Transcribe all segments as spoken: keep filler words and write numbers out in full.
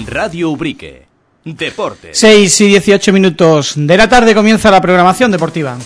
Radio Ubrique. Deportes. seis y dieciocho minutos de la tarde comienza la programación deportiva.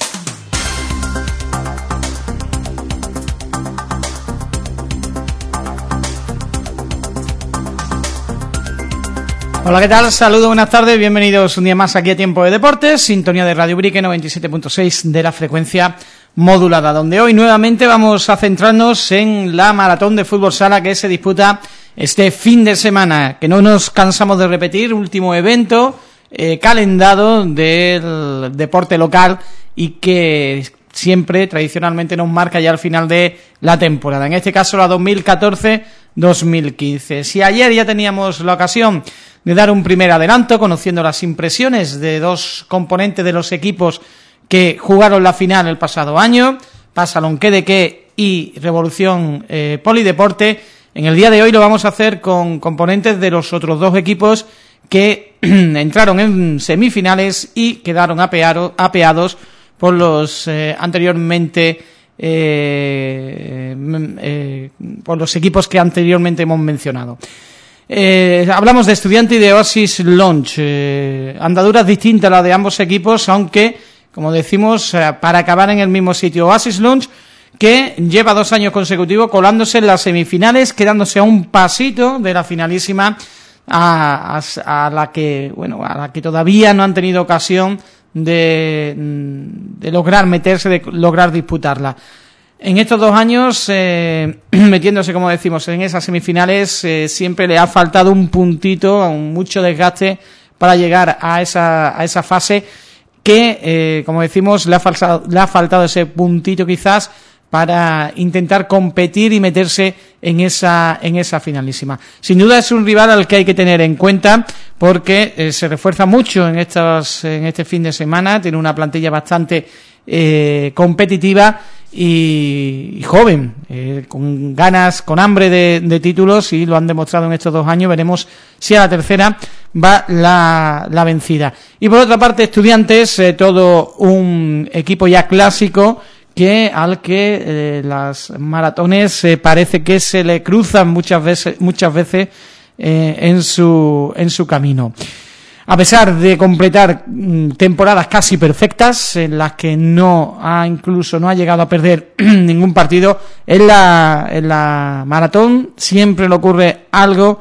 Hola, ¿qué tal? Saludos, buenas tardes, bienvenidos un día más aquí a Tiempo de Deportes, sintonía de Radio Ubrique noventa y siete punto seis de la frecuencia modulada, donde hoy nuevamente vamos a centrarnos en la maratón de fútbol sala que se disputa este fin de semana, que no nos cansamos de repetir, último evento eh, calendado del deporte local y que siempre tradicionalmente nos marca ya al final de la temporada, en este caso la dos mil catorce dos mil quince. Si ayer ya teníamos la ocasión de dar un primer adelanto conociendo las impresiones de dos componentes de los equipos que jugaron la final el pasado año, Pasalonquedeque y Revolución eh, Polideporte, en el día de hoy lo vamos a hacer con componentes de los otros dos equipos que entraron en semifinales y quedaron apeado, apeados por los eh, anteriormente eh, eh, por los equipos que anteriormente hemos mencionado. Eh, hablamos de Estudiante y de Oasis Lounge, eh, andaduras distintas a las de ambos equipos, aunque, como decimos, eh, para acabar en el mismo sitio. Oasis Lounge, que lleva dos años consecutivos colándose en las semifinales, quedándose a un pasito de la finalísima, a, a, a la que, bueno, a la que todavía no han tenido ocasión de, de lograr meterse, de lograr disputarla. En estos dos años, eh, metiéndose, como decimos, en esas semifinales, eh, siempre le ha faltado un puntito, un mucho desgaste para llegar a esa, a esa fase que, eh, como decimos, le ha faltado, le ha faltado ese puntito quizás para intentar competir y meterse en esa, en esa finalísima. Sin duda es un rival al que hay que tener en cuenta porque eh, se refuerza mucho en estas, en este fin de semana, tiene una plantilla bastante eh, competitiva y, y joven, eh, con ganas, con hambre de, de títulos, y lo han demostrado en estos dos años. Veremos si a la tercera va la, la vencida. Y por otra parte, Estudiantes, eh, todo un equipo ya clásico que al que eh, las maratones eh, parece que se le cruzan muchas veces, muchas veces eh, en su en su camino. A pesar de completar mm, temporadas casi perfectas, en las que no ha incluso no ha llegado a perder ningún partido, en la, en la maratón siempre le ocurre algo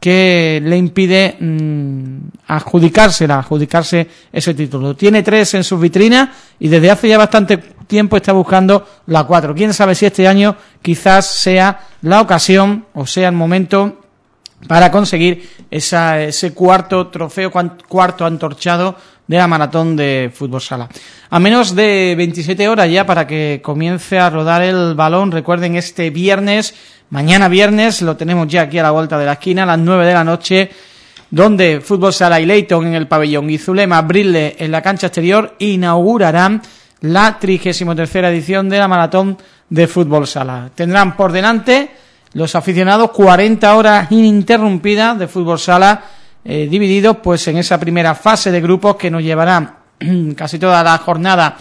que le impide mmm, adjudicársela, adjudicarse ese título. Tiene tres en sus vitrinas y desde hace ya bastante tiempo está buscando la cuatro. Quién sabe si este año quizás sea la ocasión o sea el momento para conseguir esa, ese cuarto trofeo, cuarto antorchado de la maratón de fútbol sala. A menos de veintisiete horas ya para que comience a rodar el balón. Recuerden, este viernes, mañana viernes, lo tenemos ya aquí a la vuelta de la esquina, a las nueve de la noche, donde Fútbol Sala y Leyton en el pabellón y Zulema Brille en la cancha exterior inaugurarán la trigésima tercera edición de la maratón de fútbol sala. Tendrán por delante los aficionados cuarenta horas ininterrumpidas de fútbol sala, eh, divididos pues en esa primera fase de grupos que nos llevará casi toda la jornada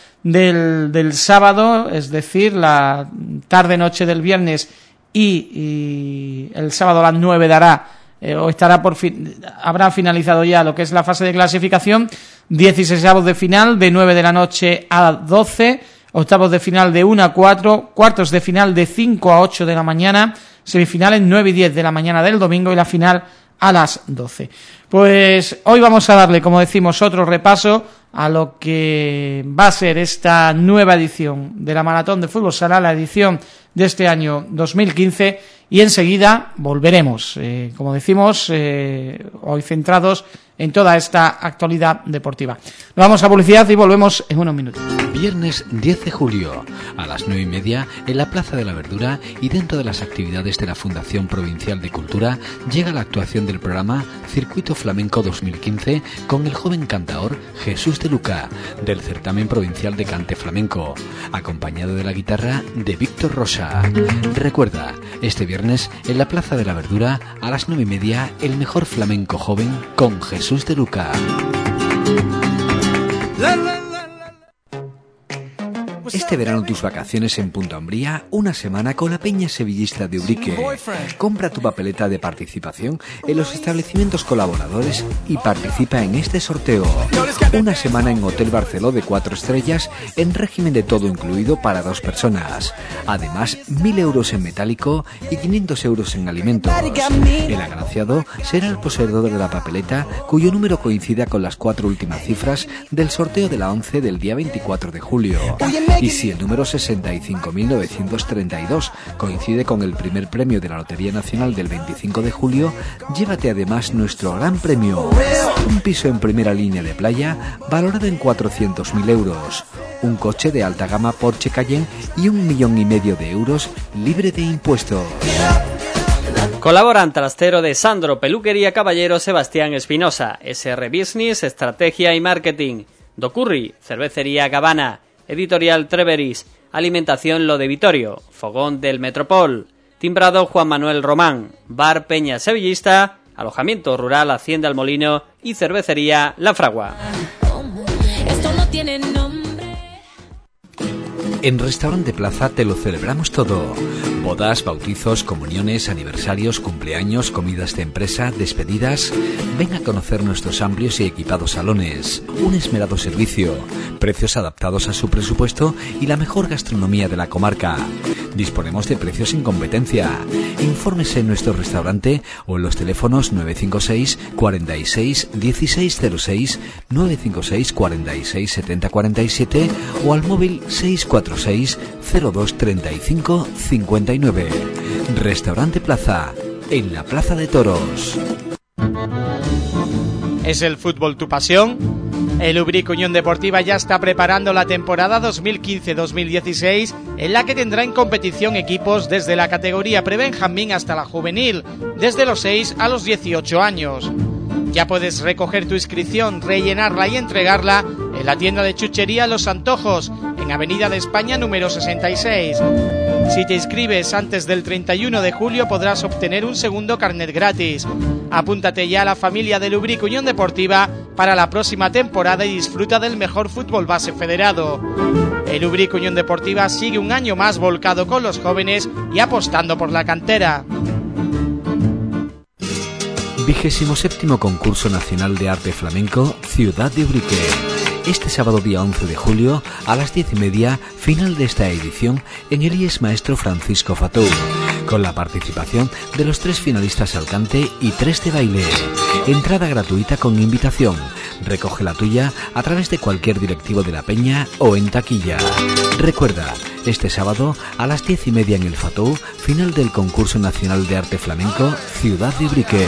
del, del sábado, es decir, la tarde-noche del viernes y, y el sábado a las nueve dará eh, o estará por fin, habrá finalizado ya lo que es la fase de clasificación. dieciseisavos de final de nueve de la noche a doce, octavos de final de una a cuatro, cuartos de final de cinco a ocho de la mañana, semifinales nueve y diez de la mañana del domingo y la final a las doce. Pues hoy vamos a darle, como decimos, otro repaso a lo que va a ser esta nueva edición de la Maratón de Fútbol Sala, la edición de este año dos mil quince, y enseguida volveremos, eh, como decimos, eh, hoy centrados en toda esta actualidad deportiva. Nos vamos a publicidad y volvemos en unos minutos. Viernes diez de julio, a las nueve y media, en la Plaza de la Verdura y dentro de las actividades de la Fundación Provincial de Cultura, llega la actuación del programa Circuito Flamenco dos mil quince con el joven cantador Jesús de Luca, del Certamen Provincial de Cante Flamenco, acompañado de la guitarra de Víctor Rosa. Recuerda, este viernes, en la Plaza de la Verdura, a las nueve y media, el mejor flamenco joven con Jesús de Luca. Este verano tus vacaciones en Punta Umbría, una semana con la Peña Sevillista de Ubrique. Compra tu papeleta de participación en los establecimientos colaboradores y participa en este sorteo. Una semana en Hotel Barceló de cuatro estrellas en régimen de todo incluido para dos personas. Además, mil euros en metálico y quinientos euros en alimentos. El agraciado será el poseedor de la papeleta cuyo número coincida con las cuatro últimas cifras del sorteo de la once del día veinticuatro de julio. Y si el número sesenta y cinco mil novecientos treinta y dos coincide con el primer premio de la Lotería Nacional del veinticinco de julio, llévate además nuestro gran premio: un piso en primera línea de playa valorado en cuatrocientos mil euros, un coche de alta gama Porsche Cayenne y un millón y medio de euros libre de impuestos. Colaboran Trastero de Sandro, Peluquería Caballero Sebastián Espinosa, S R Business, Estrategia y Marketing, Docurri, Cervecería Gavana, Editorial Treveris, Alimentación Lo de Vitorio, Fogón del Metropol, Timbrado Juan Manuel Román, Bar Peña Sevillista, Alojamiento Rural Hacienda El Molino y Cervecería La Fragua. Esto no tiene nombre. En Restaurante Plaza te lo celebramos todo. Bodas, bautizos, comuniones, aniversarios, cumpleaños, comidas de empresa, despedidas. Ven a conocer nuestros amplios y equipados salones. Un esmerado servicio, precios adaptados a su presupuesto y la mejor gastronomía de la comarca. Disponemos de precios sin competencia. Infórmese en nuestro restaurante o en los teléfonos nueve cinco seis, cuarenta y seis, dieciséis cero seis, nueve cinco seis, cuarenta y seis, setenta cuarenta y siete o al móvil seis cuatro seis, cero dos treinta y cinco, cincuenta y nueve. Restaurante Plaza, en la Plaza de Toros. ¿Es el fútbol tu pasión? El Ubrique Unión Deportiva ya está preparando la temporada dos mil quince dos mil dieciséis, en la que tendrá en competición equipos desde la categoría prebenjamín hasta la juvenil, desde los seis a los dieciocho años. Ya puedes recoger tu inscripción, rellenarla y entregarla en la tienda de chuchería Los Antojos, en Avenida de España número sesenta y seis. Si te inscribes antes del treinta y uno de julio podrás obtener un segundo carnet gratis. Apúntate ya a la familia del Ubrique Unión Deportiva para la próxima temporada y disfruta del mejor fútbol base federado. El Ubrique Unión Deportiva sigue un año más volcado con los jóvenes y apostando por la cantera. Vigésimo séptimo Concurso Nacional de Arte Flamenco, Ciudad de Ubrique. Este sábado día once de julio, a las diez y media, final de esta edición en el I E S Maestro Francisco Fatou, con la participación de los tres finalistas al cante y tres de baile. Entrada gratuita con invitación. Recoge la tuya a través de cualquier directivo de la Peña o en taquilla. Recuerda, este sábado a las diez y media en el Fatou, final del Concurso Nacional de Arte Flamenco, Ciudad de Ubrique.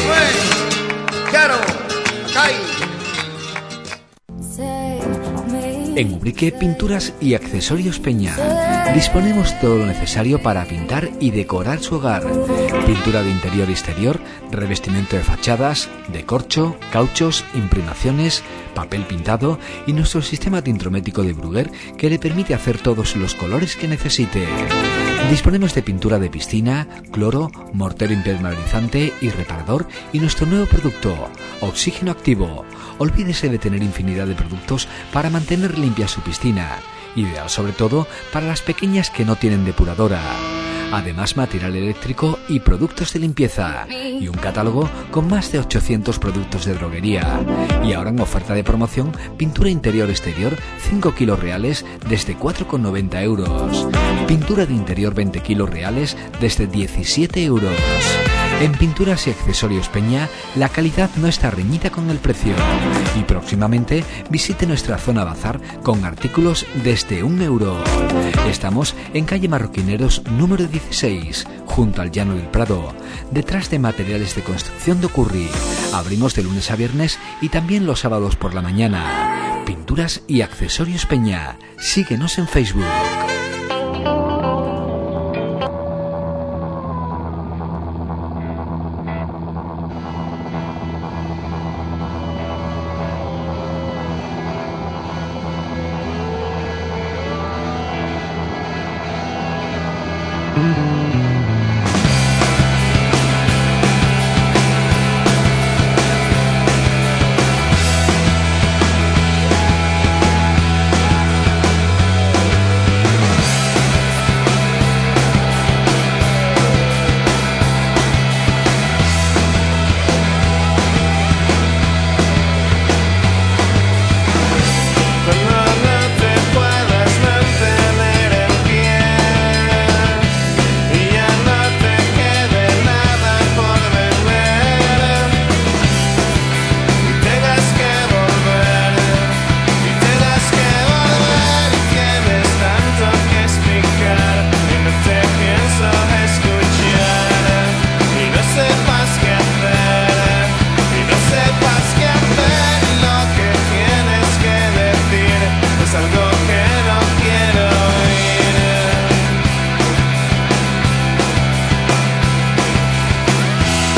En Ubrique, Pinturas y Accesorios Peña. Disponemos todo lo necesario para pintar y decorar su hogar. Pintura de interior y exterior, revestimiento de fachadas, de corcho, cauchos, imprimaciones, papel pintado y nuestro sistema tintrométrico de Bruguer que le permite hacer todos los colores que necesite. Disponemos de pintura de piscina, cloro, mortero impermeabilizante y reparador y nuestro nuevo producto, Oxígeno Activo. Olvídese de tener infinidad de productos para mantener limpia su piscina, ideal sobre todo para las pequeñas que no tienen depuradora. Además, material eléctrico y productos de limpieza. Y un catálogo con más de ochocientos productos de droguería. Y ahora en oferta de promoción, pintura interior-exterior, cinco kilos reales desde cuatro con noventa euros. Pintura de interior veinte kilos reales desde diecisiete euros. En Pinturas y Accesorios Peña, la calidad no está reñida con el precio. Y próximamente visite nuestra zona bazar con artículos desde un euro. Estamos en calle Marroquineros número dieciséis, junto al Llano del Prado, detrás de materiales de construcción de Ocurri. Abrimos de lunes a viernes y también los sábados por la mañana. Pinturas y Accesorios Peña. Síguenos en Facebook.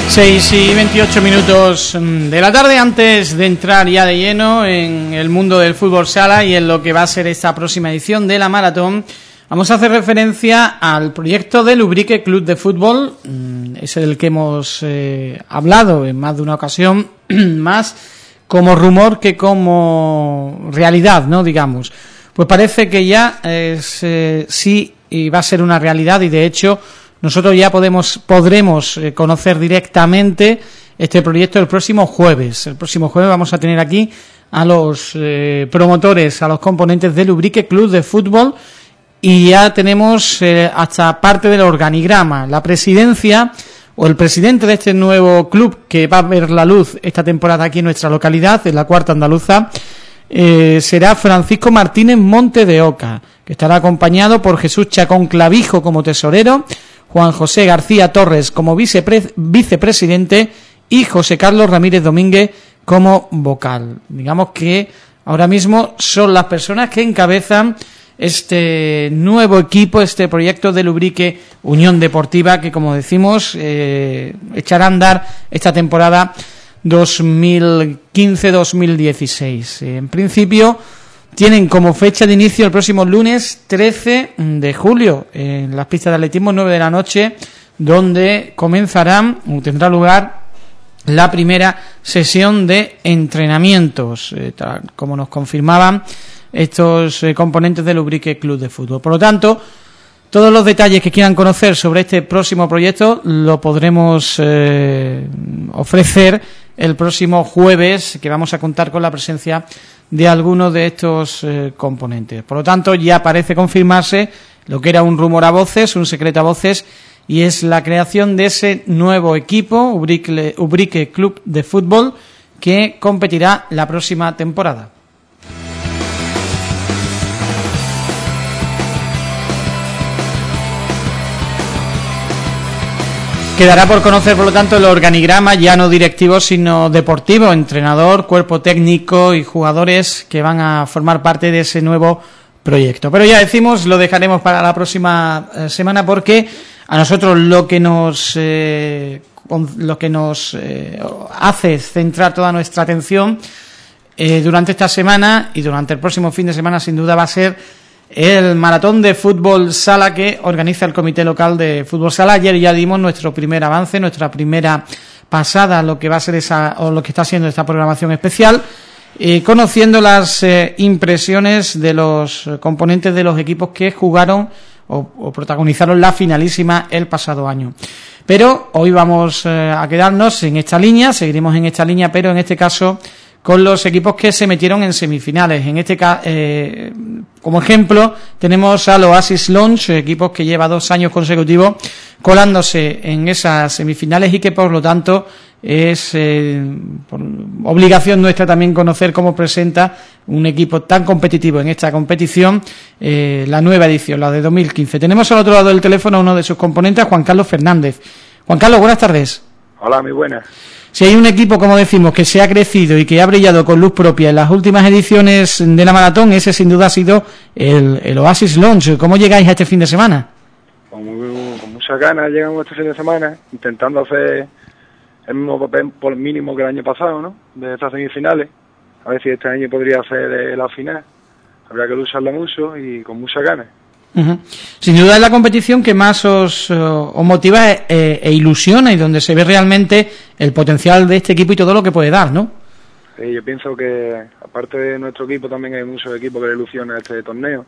seis y veintiocho minutos de la tarde. Antes de entrar ya de lleno en el mundo del fútbol sala y en lo que va a ser esta próxima edición de la maratón, vamos a hacer referencia al proyecto del Ubrique Club de Fútbol. Es el que hemos eh, hablado en más de una ocasión, más como rumor que como realidad, ¿no? Digamos. Pues parece que ya es, eh, sí y va a ser una realidad, y de hecho nosotros ya podemos podremos eh, conocer directamente este proyecto el próximo jueves. El próximo jueves vamos a tener aquí a los eh, promotores, a los componentes del Ubrique Club de Fútbol, y ya tenemos eh, hasta parte del organigrama. La presidencia o el presidente de este nuevo club que va a ver la luz esta temporada aquí en nuestra localidad, en la Cuarta Andaluza, eh, será Francisco Martínez Monte de Oca, que estará acompañado por Jesús Chacón Clavijo como tesorero, Juan José García Torres como vicepre- vicepresidente y José Carlos Ramírez Domínguez como vocal. Digamos que ahora mismo son las personas que encabezan este nuevo equipo, este proyecto del Ubrique Unión Deportiva, que, como decimos, eh, echará a andar esta temporada dos mil quince dos mil dieciséis. En principio tienen como fecha de inicio el próximo lunes trece de julio en las pistas de atletismo, nueve de la noche, donde comenzarán o tendrá lugar la primera sesión de entrenamientos, eh, tal como nos confirmaban estos eh, componentes del Ubrique Club de Fútbol. Por lo tanto, todos los detalles que quieran conocer sobre este próximo proyecto lo podremos eh, ofrecer el próximo jueves, que vamos a contar con la presencia de algunos de estos eh, componentes. Por lo tanto, ya parece confirmarse lo que era un rumor a voces, un secreto a voces, y es la creación de ese nuevo equipo, Ubrique, Ubrique Club de Fútbol, que competirá la próxima temporada. Quedará por conocer, por lo tanto, el organigrama, ya no directivo, sino deportivo, entrenador, cuerpo técnico y jugadores que van a formar parte de ese nuevo proyecto. Pero ya decimos, lo dejaremos para la próxima eh, semana, porque a nosotros lo que nos eh, lo que nos eh, hace centrar toda nuestra atención eh, durante esta semana y durante el próximo fin de semana, sin duda, va a ser el maratón de fútbol sala que organiza el Comité Local de Fútbol Sala. Ayer ya dimos nuestro primer avance, nuestra primera pasada, lo que va a ser esa, o lo que está siendo esta programación especial, eh, conociendo las eh, impresiones de los componentes de los equipos que jugaron o, o protagonizaron la finalísima el pasado año. Pero hoy vamos eh, a quedarnos en esta línea, seguiremos en esta línea, pero en este caso con los equipos que se metieron en semifinales. En este caso, eh, como ejemplo, tenemos al Oasis Lounge, equipos que lleva dos años consecutivos colándose en esas semifinales, y que por lo tanto es eh, por obligación nuestra también conocer cómo presenta un equipo tan competitivo en esta competición eh, la nueva edición, la de dos mil quince. Tenemos al otro lado del teléfono a uno de sus componentes, Juan Carlos Fernández. Juan Carlos, buenas tardes. Hola, muy buenas. Si hay un equipo, como decimos, que se ha crecido y que ha brillado con luz propia en las últimas ediciones de la maratón, ese sin duda ha sido el, el Oasis Lounge. ¿Cómo llegáis a este fin de semana? Con, muy, con muchas ganas llegamos este fin de semana, intentando hacer el mismo papel por mínimo que el año pasado, ¿no? De estas semifinales. A ver si este año podría ser la final. Habrá que lucharla mucho y con muchas ganas. Uh-huh. Sin duda es la competición que más os, uh, os motiva e, e ilusiona, y donde se ve realmente el potencial de este equipo y todo lo que puede dar, ¿no? Sí, yo pienso que aparte de nuestro equipo también hay muchos equipos que le ilusionan este torneo,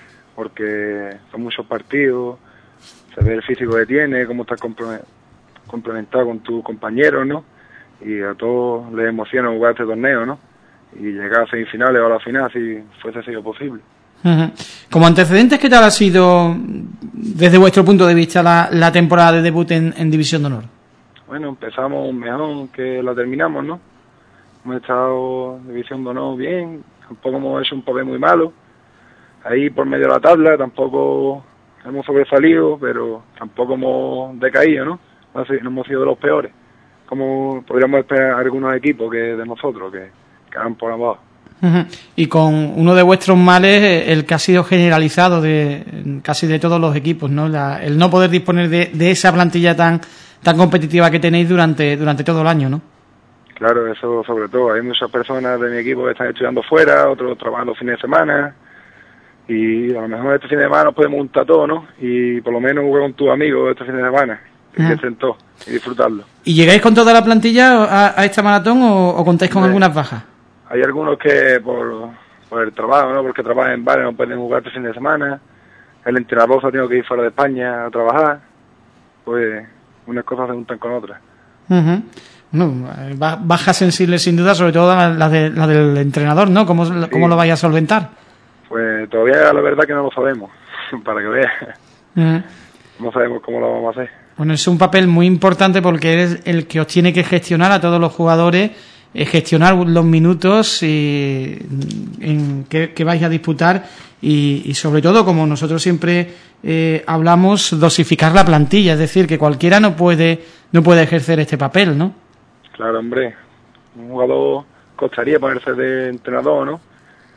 porque son muchos partidos, se ve el físico que tiene, cómo estás complementado con tus compañeros, ¿no? Y a todos les emociona jugar este torneo, ¿no? Y llegar a semifinales o a la final si fuese sido posible. Uh-huh. Como antecedentes, ¿qué tal ha sido desde vuestro punto de vista la, la temporada de debut en, en División de Honor? Bueno, empezamos mejor que la terminamos, ¿no? Hemos estado en División de Honor bien, tampoco hemos hecho un papel muy malo. Ahí por medio de la tabla tampoco hemos sobresalido, pero tampoco hemos decaído, ¿no? No hemos sido de los peores, como podríamos esperar algunos equipos que de nosotros, que quedan por abajo. Uh-huh. Y con uno de vuestros males, el que ha sido generalizado de casi de todos los equipos, ¿no? La, el no poder disponer de, de esa plantilla tan tan competitiva que tenéis durante durante todo el año, ¿no? Claro, eso sobre todo. Hay muchas personas de mi equipo que están estudiando fuera, otros trabajando fines de semana, y a lo mejor este fin de semana nos podemos juntar todos, ¿no? Y por lo menos jugar con tus amigos este fin de semana, y Uh-huh. que sentó, y disfrutarlo. ¿Y llegáis con toda la plantilla a, a esta maratón o, o contáis con Sí. algunas bajas? Hay algunos que por, por el trabajo, ¿no? Porque trabajan en bares, no pueden jugar este fin de semana. El entrenador se ha tenido que ir fuera de España a trabajar. Pues unas cosas se juntan con otras. Uh-huh. No, ba- bajas sensibles sin duda, sobre todo la, la, de, la del entrenador, ¿no? ¿Cómo, Sí. ¿Cómo lo vais a solventar? Pues todavía la verdad que no lo sabemos, para que veas. Uh-huh. No sabemos cómo lo vamos a hacer. Bueno, es un papel muy importante porque eres el que os tiene que gestionar a todos los jugadores, eh, gestionar los minutos y, en que, que vais a disputar y, y sobre todo, como nosotros siempre eh, hablamos, dosificar la plantilla, es decir, que cualquiera no puede no puede ejercer este papel, ¿no? Claro, hombre, un jugador costaría ponerse de entrenador, ¿no?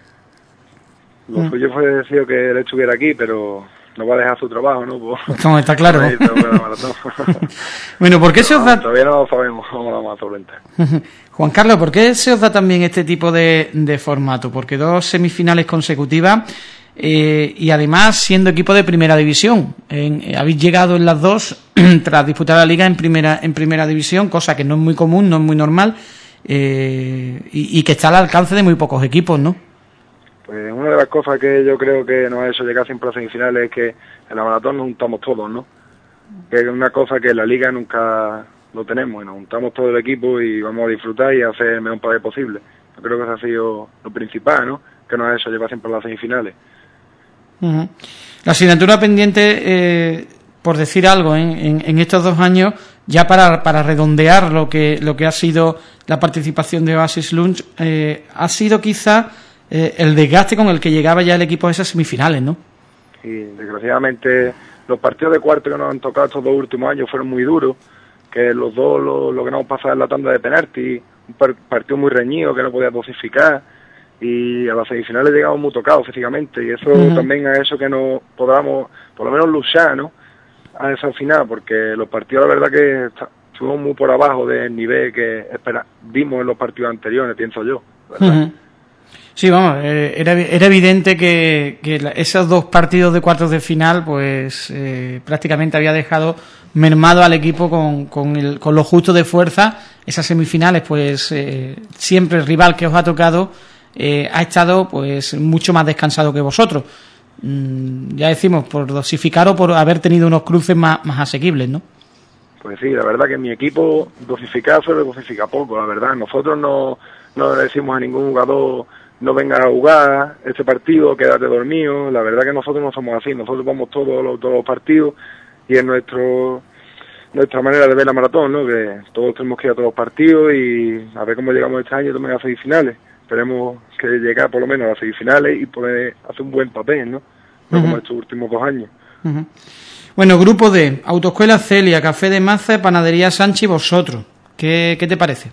Lo Mm. suyo fue decir que él estuviera aquí, pero no va a dejar su trabajo, ¿no? Pues, Como está claro. ahí tengo que dar maratón. Bueno, ¿por qué se os No, da... todavía no lo sabemos cómo lo vamos a solventar. Juan Carlos, ¿por qué se os da también este tipo de, de formato? Porque dos semifinales consecutivas eh, y además siendo equipo de primera división. En, eh, habéis llegado en las dos tras disputar la liga en primera en primera división, cosa que no es muy común, no es muy normal eh, y, y que está al alcance de muy pocos equipos, ¿no? Pues una de las cosas que yo creo que nos ha hecho llegar siempre a semifinales es que en la maratón nos juntamos todos, ¿no? Que es una cosa que en la liga nunca lo tenemos, y nos juntamos todo el equipo y vamos a disfrutar y a hacer el mejor papel posible. Yo creo que eso ha sido lo principal, ¿no? Que nos ha hecho llevar siempre a las semifinales. Uh-huh. La asignatura pendiente, eh, por decir algo, ¿eh? en, en estos dos años, ya para, para redondear lo que lo que ha sido la participación de Oasis Lunch, eh, ha sido quizá eh, el desgaste con el que llegaba ya el equipo a esas semifinales, ¿no? Y desgraciadamente los partidos de cuarto que nos han tocado estos dos últimos años fueron muy duros, que los dos lo logramos pasar en la tanda de penalti, un par- partido muy reñido que no podía dosificar, y a las semifinales llegamos muy tocados físicamente, y eso Uh-huh. también ha hecho que no podamos por lo menos luchar, ¿no?, a esa final, porque los partidos la verdad que está- estuvimos muy por abajo del nivel que espera, vimos en los partidos anteriores, pienso yo, ¿verdad? Uh-huh. Sí, vamos, eh, era, era evidente que, que la- esos dos partidos de cuartos de final, pues eh, prácticamente había dejado mermado al equipo con, con, el, con lo justo de fuerza. Esas semifinales, pues eh, siempre el rival que os ha tocado eh, ha estado pues mucho más descansado que vosotros. Mm, ya decimos, por dosificar o por haber tenido unos cruces más, más asequibles, ¿no? Pues sí, la verdad que mi equipo dosifica solo dosifica poco, la verdad. Nosotros no, no le decimos a ningún jugador no venga a jugar este partido, quédate dormido. La verdad que nosotros no somos así, nosotros vamos todos los, todos los partidos y es nuestro nuestra manera de ver la maratón, ¿no? Que todos tenemos que ir a todos los partidos y a ver cómo llegamos este año también a semifinales. Esperemos que llegar por lo menos a las semifinales y poder hacer un buen papel, ¿no? No como Ujú. estos últimos dos años. Uh-huh. Bueno, grupo D, Autoescuela Celia, Café de Maza, Panadería Sánchez y vosotros. ¿Qué, qué te parece?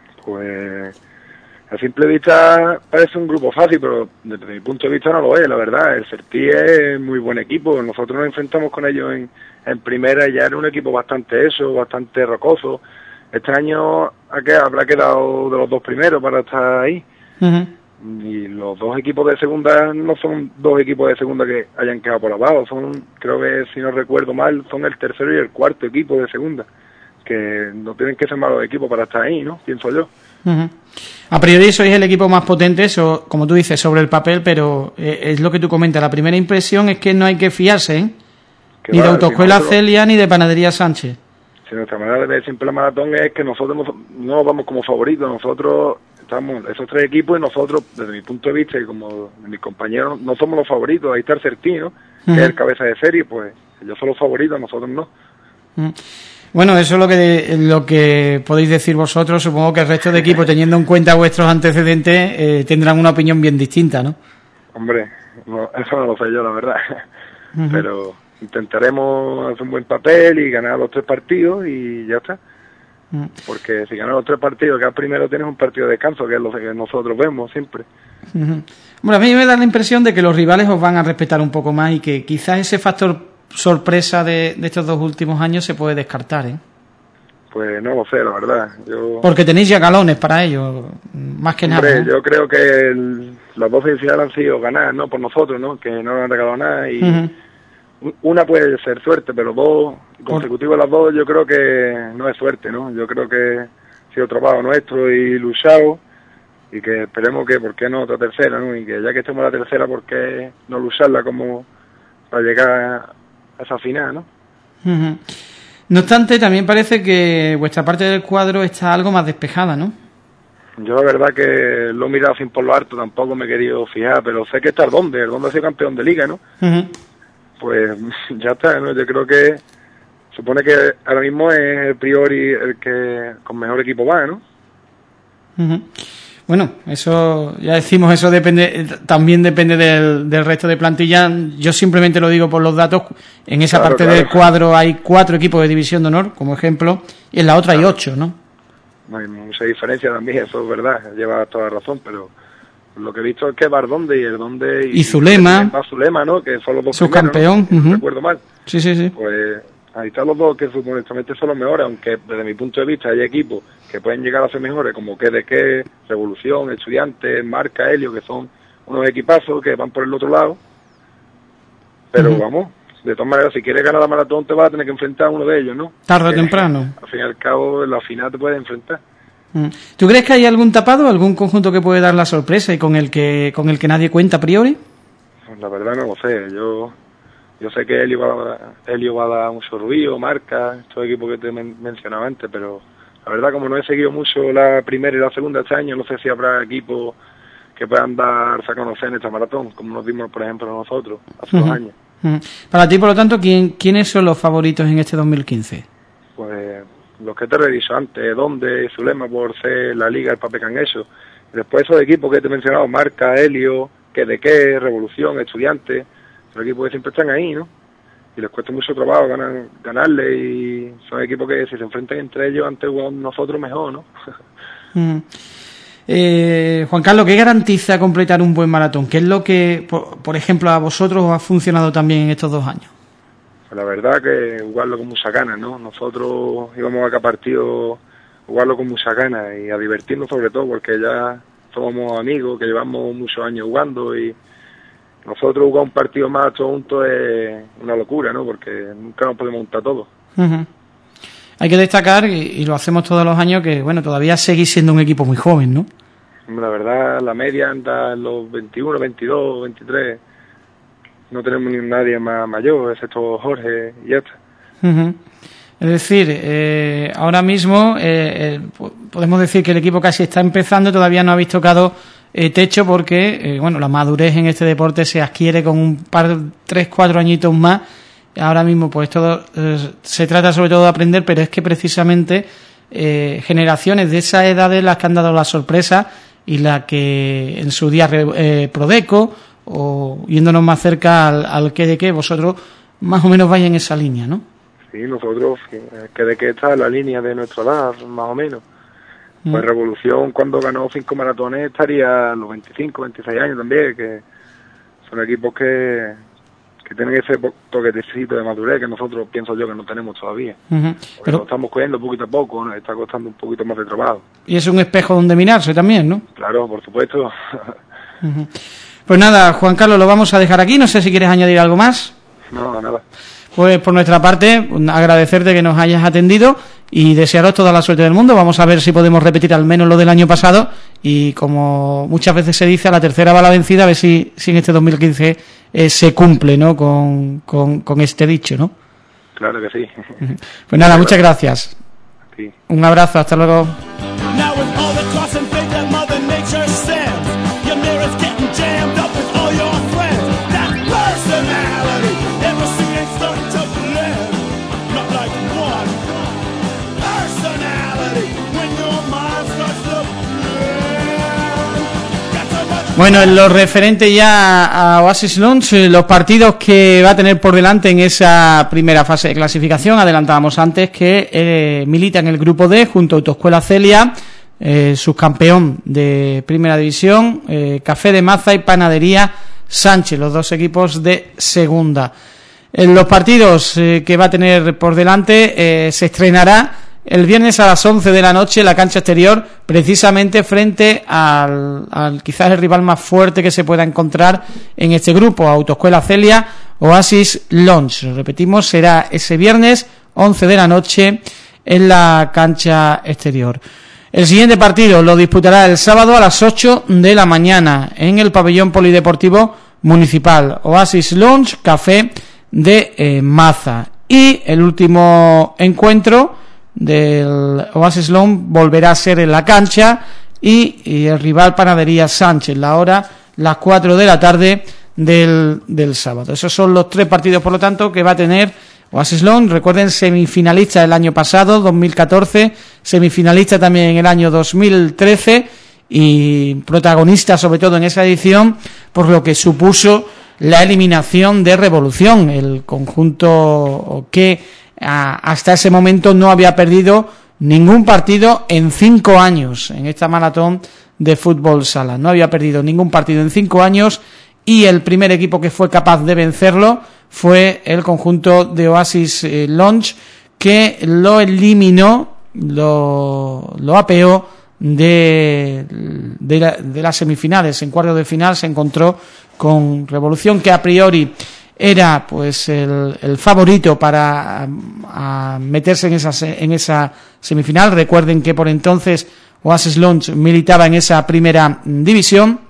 Pues a simple vista parece un grupo fácil, pero desde mi punto de vista no lo es, la verdad. El Certi es muy buen equipo. Nosotros nos enfrentamos con ellos en, en primera y ya era un equipo bastante eso, bastante rocoso. Este año ha quedado, habrá quedado de los dos primeros para estar ahí. Uh-huh. Y los dos equipos de segunda no son dos equipos de segunda que hayan quedado por abajo. Son, creo que si no recuerdo mal, son el tercero y el cuarto equipo de segunda. Que no tienen que ser malos equipos para estar ahí, ¿no? Pienso yo. Uh-huh. A priori sois el equipo más potente, eso, como tú dices, sobre el papel, pero eh, es lo que tú comentas. La primera impresión es que no hay que fiarse, ¿eh? Que Ni va, de si Autoescuela nosotros- Celia ni de Panadería Sánchez. Si nuestra manera de ver siempre la maratón es que nosotros no, no vamos como favoritos, nosotros estamos, esos tres equipos, y nosotros, desde mi punto de vista y como de mis compañeros, no somos los favoritos. Ahí está el Certino, que Ujú. es el cabeza de serie, pues ellos son los favoritos, nosotros no. Uh-huh. Bueno, eso es lo que lo que podéis decir vosotros. Supongo que el resto de equipos, teniendo en cuenta vuestros antecedentes, eh, tendrán una opinión bien distinta, ¿no? Hombre, no, eso no lo sé yo, la verdad. Ujú. Pero intentaremos hacer un buen papel y ganar los tres partidos y ya está. Uh-huh. Porque si ganas los tres partidos, que primero tienes un partido de descanso, que es lo que nosotros vemos siempre. Uh-huh. Bueno, a mí me da la impresión de que los rivales os van a respetar un poco más y que quizás ese factor sorpresa de, de estos dos últimos años se puede descartar, ¿eh? Pues no lo sé, la verdad. Yo... Porque tenéis ya galones para ello, más que Hombre, nada, ¿no? Yo creo que el, las dos felicidades han sido ganadas, ¿no? Por nosotros, ¿no? Que no nos han regalado nada y uh-huh. una puede ser suerte, pero dos consecutivos las dos yo creo que no es suerte, ¿no? Yo creo que ha sido trabajo nuestro y luchado y que esperemos que, ¿por qué no otra tercera, ¿no? Y que ya que estemos en la tercera, ¿por qué no lucharla como para llegar a esa final, ¿no? Uh-huh. No obstante, también parece que vuestra parte del cuadro está algo más despejada, ¿no? Yo la verdad que lo he mirado sin por lo harto, tampoco me he querido fijar, pero sé que está el Donde, el Donde ha sido campeón de liga, ¿no? Uh-huh. Pues ya está, ¿no? Yo creo que supone que ahora mismo es el Priori el que con mejor equipo va, ¿no? Uh-huh. Bueno, eso, ya decimos, eso depende, también depende del, del resto de plantilla. Yo simplemente lo digo por los datos. En esa claro, parte claro. del cuadro hay cuatro equipos de División de Honor, como ejemplo, y en la otra claro. hay ocho, ¿no? No hay mucha diferencia también, eso es verdad, lleva toda razón, pero lo que he visto es que Bardonde y el Donde y, y Zulema, y Zulema, ¿no? Que son los dos subcampeón, primeros, ¿no? uh-huh. No recuerdo mal. Sí, sí, sí. Pues ahí están los dos que supuestamente son los mejores, aunque desde mi punto de vista hay equipos que pueden llegar a ser mejores, como que de qué, Revolución, Estudiantes, Marca, Helio, que son unos equipazos que van por el otro lado. Pero uh-huh. vamos, de todas maneras, si quieres ganar la maratón te vas a tener que enfrentar a uno de ellos, ¿no? Tarde o temprano. Al fin y al cabo, en la final te puedes enfrentar. ¿Tú crees que hay algún tapado, algún conjunto que puede dar la sorpresa y con el que con el que nadie cuenta a priori? Pues la verdad no lo sé. Yo yo sé que Helio va a, Helio va a dar mucho ruido, Marca, estos equipos que te men- mencionaba antes, pero la verdad como no he seguido mucho la primera y la segunda este año, no sé si habrá equipos que puedan darse a conocer en esta maratón, como nos dimos, por ejemplo, nosotros hace uh-huh. dos años. Uh-huh. Para ti, por lo tanto, ¿quién, ¿quiénes son los favoritos en este dos mil quince? Pues los que te he dicho antes, Donde, Zulema por ser la liga, el Papecan eso. Después esos equipos que te he mencionado, Marca, Helio, que de qué, Revolución, Estudiantes, son equipos que siempre están ahí, ¿no? Y les cuesta mucho trabajo ganar, ganarle y son equipos que si se enfrentan entre ellos, antes con nosotros mejor, ¿no? mm. eh, Juan Carlos, ¿qué garantiza completar un buen maratón? ¿Qué es lo que, por, por ejemplo, a vosotros os ha funcionado también en estos dos años? La verdad que jugarlo con muchas ganas, ¿no? Nosotros íbamos a cada partido jugarlo con muchas ganas y a divertirnos sobre todo porque ya somos amigos, que llevamos muchos años jugando y nosotros jugar un partido más todos juntos es una locura, ¿no? Porque nunca nos podemos juntar todos. Uh-huh. Hay que destacar, y, y lo hacemos todos los años, que bueno, todavía seguís siendo un equipo muy joven, ¿no? La verdad, la media anda en los veintiuno, veintidós, veintitrés... No tenemos ni nadie más mayor, excepto Jorge y ya está. Uh-huh. Es decir, eh, ahora mismo eh, eh, podemos decir que el equipo casi está empezando, todavía no habéis tocado eh, techo porque eh, bueno, la madurez en este deporte se adquiere con un par, tres, cuatro añitos más. Ahora mismo pues todo eh, se trata sobre todo de aprender, pero es que precisamente eh, generaciones de esas edades las que han dado la sorpresa y la que en su día eh, Prodeco o yéndonos más cerca al, al que de qué, vosotros más o menos vais en esa línea, ¿no? Sí, nosotros, que de qué está la línea de nuestra edad, más o menos. Mm. Pues Revolución, cuando ganó cinco maratones, estaría a los veinticinco, veintiséis años también, que son equipos que, que tienen ese toquetecito de madurez que nosotros, pienso yo, que no tenemos todavía. Uh-huh. Pero lo estamos cogiendo poquito a poco, nos está costando un poquito más de trabajo. Y es un espejo donde mirarse también, ¿no? Claro, por supuesto. Uh-huh. Pues nada, Juan Carlos, lo vamos a dejar aquí. No sé si quieres añadir algo más. No, nada. Pues por nuestra parte, agradecerte que nos hayas atendido y desearos toda la suerte del mundo. Vamos a ver si podemos repetir al menos lo del año pasado y, como muchas veces se dice, a la tercera va la vencida, a ver si, si en este dos mil quince eh, se cumple, ¿no? Con, con, con este dicho, ¿no? Claro que sí. Pues nada, muchas gracias. Sí. Un abrazo, hasta luego. Bueno, en lo referente ya a Oasis Lounge, los partidos que va a tener por delante en esa primera fase de clasificación, adelantábamos antes que eh, milita en el grupo D junto a Autoescuela Celia, eh, subcampeón de Primera División, eh, Café de Maza y Panadería Sánchez, los dos equipos de segunda. En los partidos eh, que va a tener por delante eh, se estrenará el viernes a las once de la noche en la cancha exterior, precisamente frente al, al quizás el rival más fuerte que se pueda encontrar en este grupo, Autoescuela Celia, Oasis Lounge. Repetimos, será ese viernes once de la noche en la cancha exterior. El siguiente partido lo disputará el sábado a las ocho de la mañana en el pabellón polideportivo municipal, Oasis Lounge, Café de eh, Maza. Y el último encuentro del Oasis Lounge volverá a ser en la cancha y, y el rival Panadería Sánchez, la hora las cuatro de la tarde del, del sábado. Esos son los tres partidos, por lo tanto, que va a tener Oasis Lounge. Recuerden, semifinalista el año pasado, dos mil catorce, semifinalista también en el año dos mil trece y protagonista sobre todo en esa edición por lo que supuso la eliminación de Revolución, el conjunto que a, hasta ese momento no había perdido ningún partido en cinco años en esta maratón de fútbol sala. No había perdido ningún partido en cinco años y el primer equipo que fue capaz de vencerlo fue el conjunto de Oasis eh, Lounge, que lo eliminó, lo, lo apeó de, de, la, de las semifinales. En cuartos de final se encontró con Revolución, que a priori era pues el, el favorito para a, a meterse en esa, en esa semifinal. Recuerden que por entonces Oasis Lounge militaba en esa primera división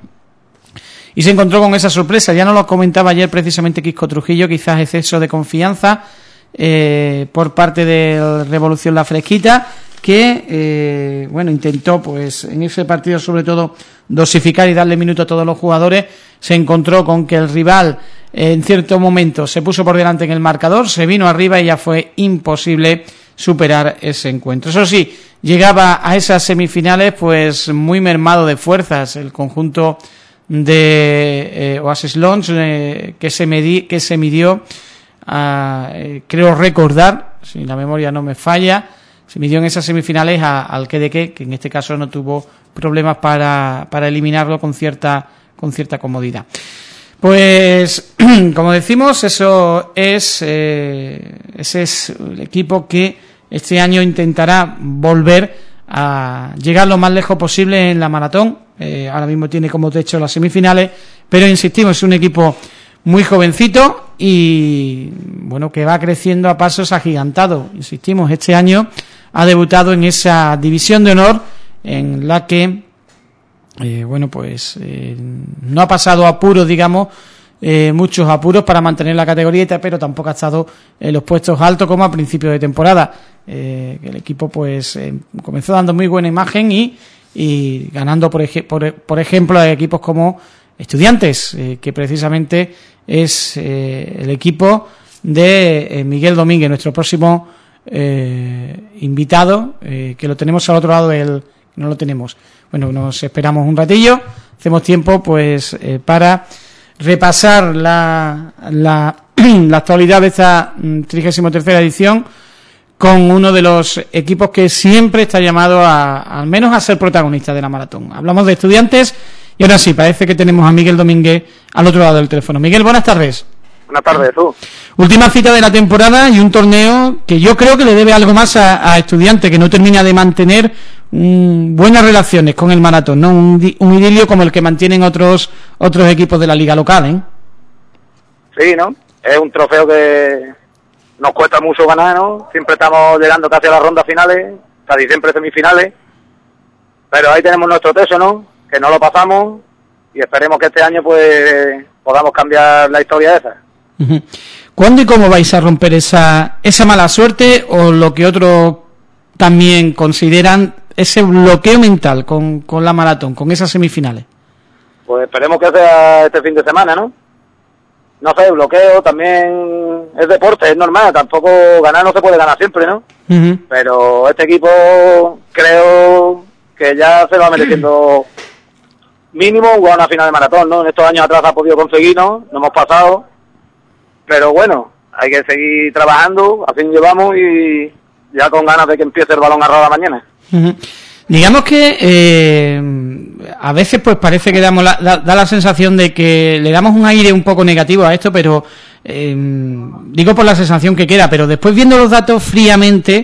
y se encontró con esa sorpresa. Ya nos lo comentaba ayer precisamente Quisco Trujillo, quizás exceso de confianza eh, por parte de Revolución La Fresquita, que eh, bueno intentó pues en ese partido sobre todo dosificar y darle minuto a todos los jugadores. Se encontró con que el rival eh, en cierto momento se puso por delante en el marcador, se vino arriba y ya fue imposible superar ese encuentro. Eso sí, llegaba a esas semifinales pues muy mermado de fuerzas el conjunto de eh, Oasis Lounge, eh, que se medí, que se midió a, eh, creo recordar, si la memoria no me falla, se midió en esas semifinales a, al Quedeque, que en este caso no tuvo problemas para, para eliminarlo con cierta con cierta comodidad. Pues, como decimos, eso es eh, ese es el equipo que este año intentará volver a llegar lo más lejos posible en la maratón. Eh, ahora mismo tiene como techo las semifinales, pero insistimos, es un equipo muy jovencito y bueno, que va creciendo a pasos agigantados. Insistimos, este año ha debutado en esa división de honor en la que eh, bueno pues eh, no ha pasado apuros, digamos, eh, muchos apuros para mantener la categoría, pero tampoco ha estado en los puestos altos como a principio de temporada. Eh, el equipo pues eh, comenzó dando muy buena imagen y, y ganando por, ej- por, por ejemplo a equipos como Estudiantes, eh, que precisamente es eh, el equipo de eh, Miguel Domínguez, nuestro próximo eh, invitado, eh, que lo tenemos al otro lado del... no lo tenemos. Bueno, nos esperamos un ratillo, hacemos tiempo pues eh, para repasar la, la, la actualidad de esta trigésima tercera edición con uno de los equipos que siempre está llamado a, al menos a ser protagonista de la maratón. Hablamos de Estudiantes y ahora sí, parece que tenemos a Miguel Domínguez al otro lado del teléfono. Miguel, buenas tardes. Buenas tardes, tú. Última cita de la temporada y un torneo que yo creo que le debe algo más a, a Estudiantes, que no termina de mantener um, buenas relaciones con el maratón, ¿no? Un, un idilio como el que mantienen otros otros equipos de la liga local, ¿eh? Sí, ¿no? Es un trofeo que nos cuesta mucho ganar, ¿no? Siempre estamos llegando casi a las rondas finales, casi siempre semifinales, pero ahí tenemos nuestro teso, ¿no? Que no lo pasamos y esperemos que este año pues podamos cambiar la historia esa. Uh-huh. ¿Cuándo y cómo vais a romper esa esa mala suerte o lo que otros también consideran ese bloqueo mental con, con la maratón, con esas semifinales? Pues esperemos que sea este fin de semana, ¿no? No sé, bloqueo también es deporte, es normal, tampoco ganar no se puede ganar siempre, ¿no? Uh-huh. Pero este equipo creo que ya se va mereciendo mínimo jugar una final de maratón, ¿no? En estos años atrás ha podido conseguir, ¿no? No hemos pasado, pero bueno, hay que seguir trabajando, así llevamos y ya con ganas de que empiece el balón a rodar mañana. Uh-huh. Digamos que eh, a veces pues parece que damos la, da, da la sensación de que le damos un aire un poco negativo a esto, pero eh, digo por la sensación que queda, pero después viendo los datos fríamente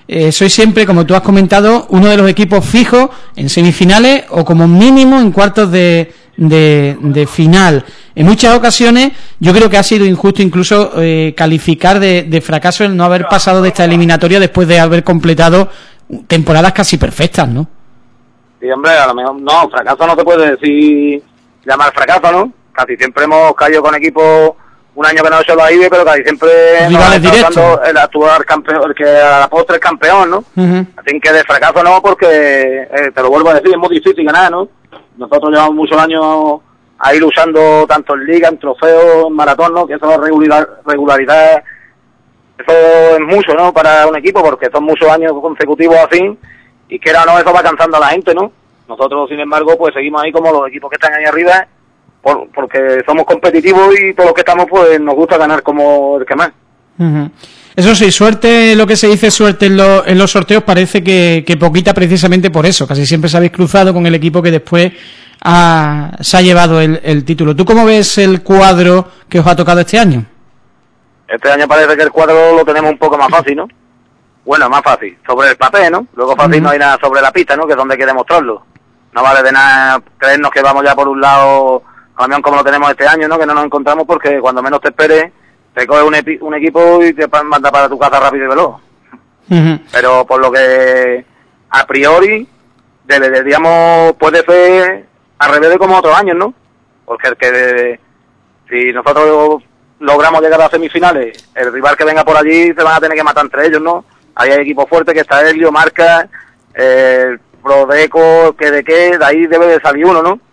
eh, sois siempre, como tú has comentado, uno de los equipos fijos en semifinales o como mínimo en cuartos de, de, de final. En muchas ocasiones yo creo que ha sido injusto incluso eh, calificar de, de fracaso el no haber pasado de esta eliminatoria después de haber completado temporadas casi perfectas, ¿no? Sí, hombre, a lo mejor no, fracaso no te puede decir llamar fracaso, ¿no? Casi siempre hemos caído con equipos un año que no he hecho la I B E, pero casi siempre rivales directos, el actuar campeón, el que a la postre es campeón, ¿no? Uh-huh. Así que de fracaso no, porque eh, te lo vuelvo a decir, es muy difícil ganar, ¿no? Nosotros llevamos muchos años ahí luchando tanto en liga, en trofeos, en maratón, ¿no? Que eso es regular, regularidad, eso es mucho, ¿no? Para un equipo, porque son muchos años consecutivos así, y que era no, eso va cansando a la gente, ¿no? Nosotros, sin embargo, pues seguimos ahí como los equipos que están ahí arriba, por, porque somos competitivos y todos los que estamos, pues nos gusta ganar como el que más. Uh-huh. Eso sí, suerte, lo que se dice suerte en, lo, en los sorteos parece que, que poquita precisamente por eso, casi siempre se habéis cruzado con el equipo que después ha, se ha llevado el, el título. ¿Tú cómo ves el cuadro que os ha tocado este año? Este año parece que el cuadro lo tenemos un poco más fácil, ¿no? Bueno, más fácil, sobre el papel, ¿no? Luego fácil uh-huh. no hay nada sobre la pista, ¿no? Que es donde hay que demostrarlo. No vale de nada creernos que vamos ya por un lado, a lo mejor como lo tenemos este año, ¿no? Que no nos encontramos porque cuando menos te esperes, te coges un, epi- un equipo y te manda para tu casa rápido y veloz. Uh-huh. Pero por lo que a priori, de, de, digamos, puede ser al revés de como otros años, ¿no? Porque el que de, si nosotros logramos llegar a las semifinales, el rival que venga por allí se van a tener que matar entre ellos, ¿no? Ahí hay equipos fuertes que está Helio, Marca, eh, Prodeco, que de qué, de ahí debe de salir uno, ¿no?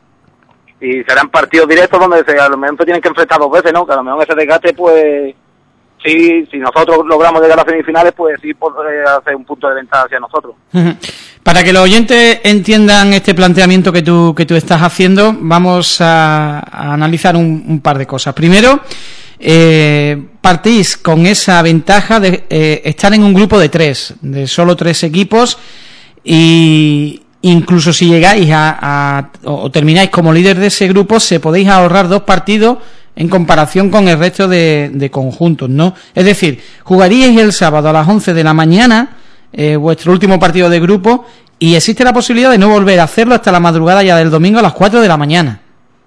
Y serán partidos directos donde se, a lo mejor se tienen que enfrentar dos veces, ¿no? Que a lo mejor ese desgaste, pues, sí, si nosotros logramos llegar a las semifinales, pues sí podría hacer un punto de ventaja hacia nosotros. Para que los oyentes entiendan este planteamiento que tú que tú estás haciendo, vamos a, a analizar un, un par de cosas. Primero, eh, partís con esa ventaja de eh, estar en un grupo de tres, de solo tres equipos, y incluso si llegáis a, a o termináis como líder de ese grupo, se podéis ahorrar dos partidos en comparación con el resto de, de conjuntos, ¿no? Es decir, jugaríais el sábado a las once de la mañana eh, vuestro último partido de grupo, y existe la posibilidad de no volver a hacerlo hasta la madrugada ya del domingo a las cuatro de la mañana.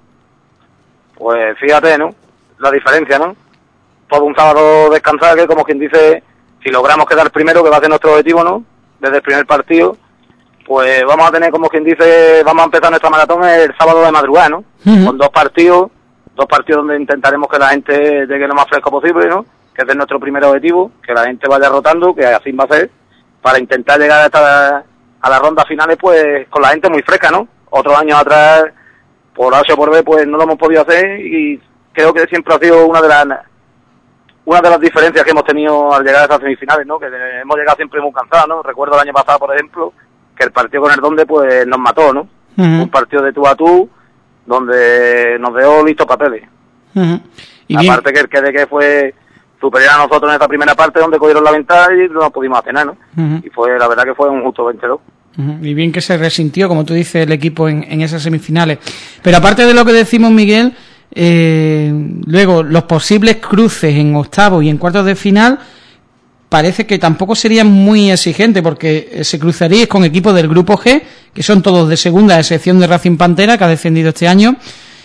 Pues fíjate, ¿no? La diferencia, ¿no? Todo un sábado descansar, que como quien dice, si logramos quedar primero, que va a ser nuestro objetivo, ¿no? Desde el primer partido, pues vamos a tener, como quien dice, vamos a empezar nuestra maratón el sábado de madrugada, ¿no? Uh-huh. Con dos partidos, dos partidos donde intentaremos que la gente llegue lo más fresco posible, ¿no? Que es nuestro primer objetivo, que la gente vaya rotando, que así va a ser, para intentar llegar hasta a las rondas finales, pues con la gente muy fresca, ¿no? Otros años atrás, por A o por B, pues no lo hemos podido hacer, y creo que siempre ha sido una de las una de las diferencias que hemos tenido al llegar a esas semifinales, ¿no? Que hemos llegado siempre muy cansados, ¿no? Recuerdo el año pasado, por ejemplo, que el partido con el Donde, pues nos mató, ¿no? Uh-huh. Un partido de tú a tú, donde nos dejó listos papeles. Uh-huh. ¿Y aparte bien? que el que de que fue superior a nosotros en esta primera parte, donde cogieron la ventaja y no nos pudimos hacer nada, ¿no? Uh-huh. Y fue, la verdad que fue un justo vencedor. Uh-huh. Y bien que se resintió, como tú dices, el equipo en, en esas semifinales. Pero aparte de lo que decimos, Miguel, eh, luego los posibles cruces en octavos y en cuartos de final parece que tampoco serían muy exigentes, porque se cruzaríais con equipos del grupo G, que son todos de segunda, a excepción de Racing Pantera, que ha descendido este año,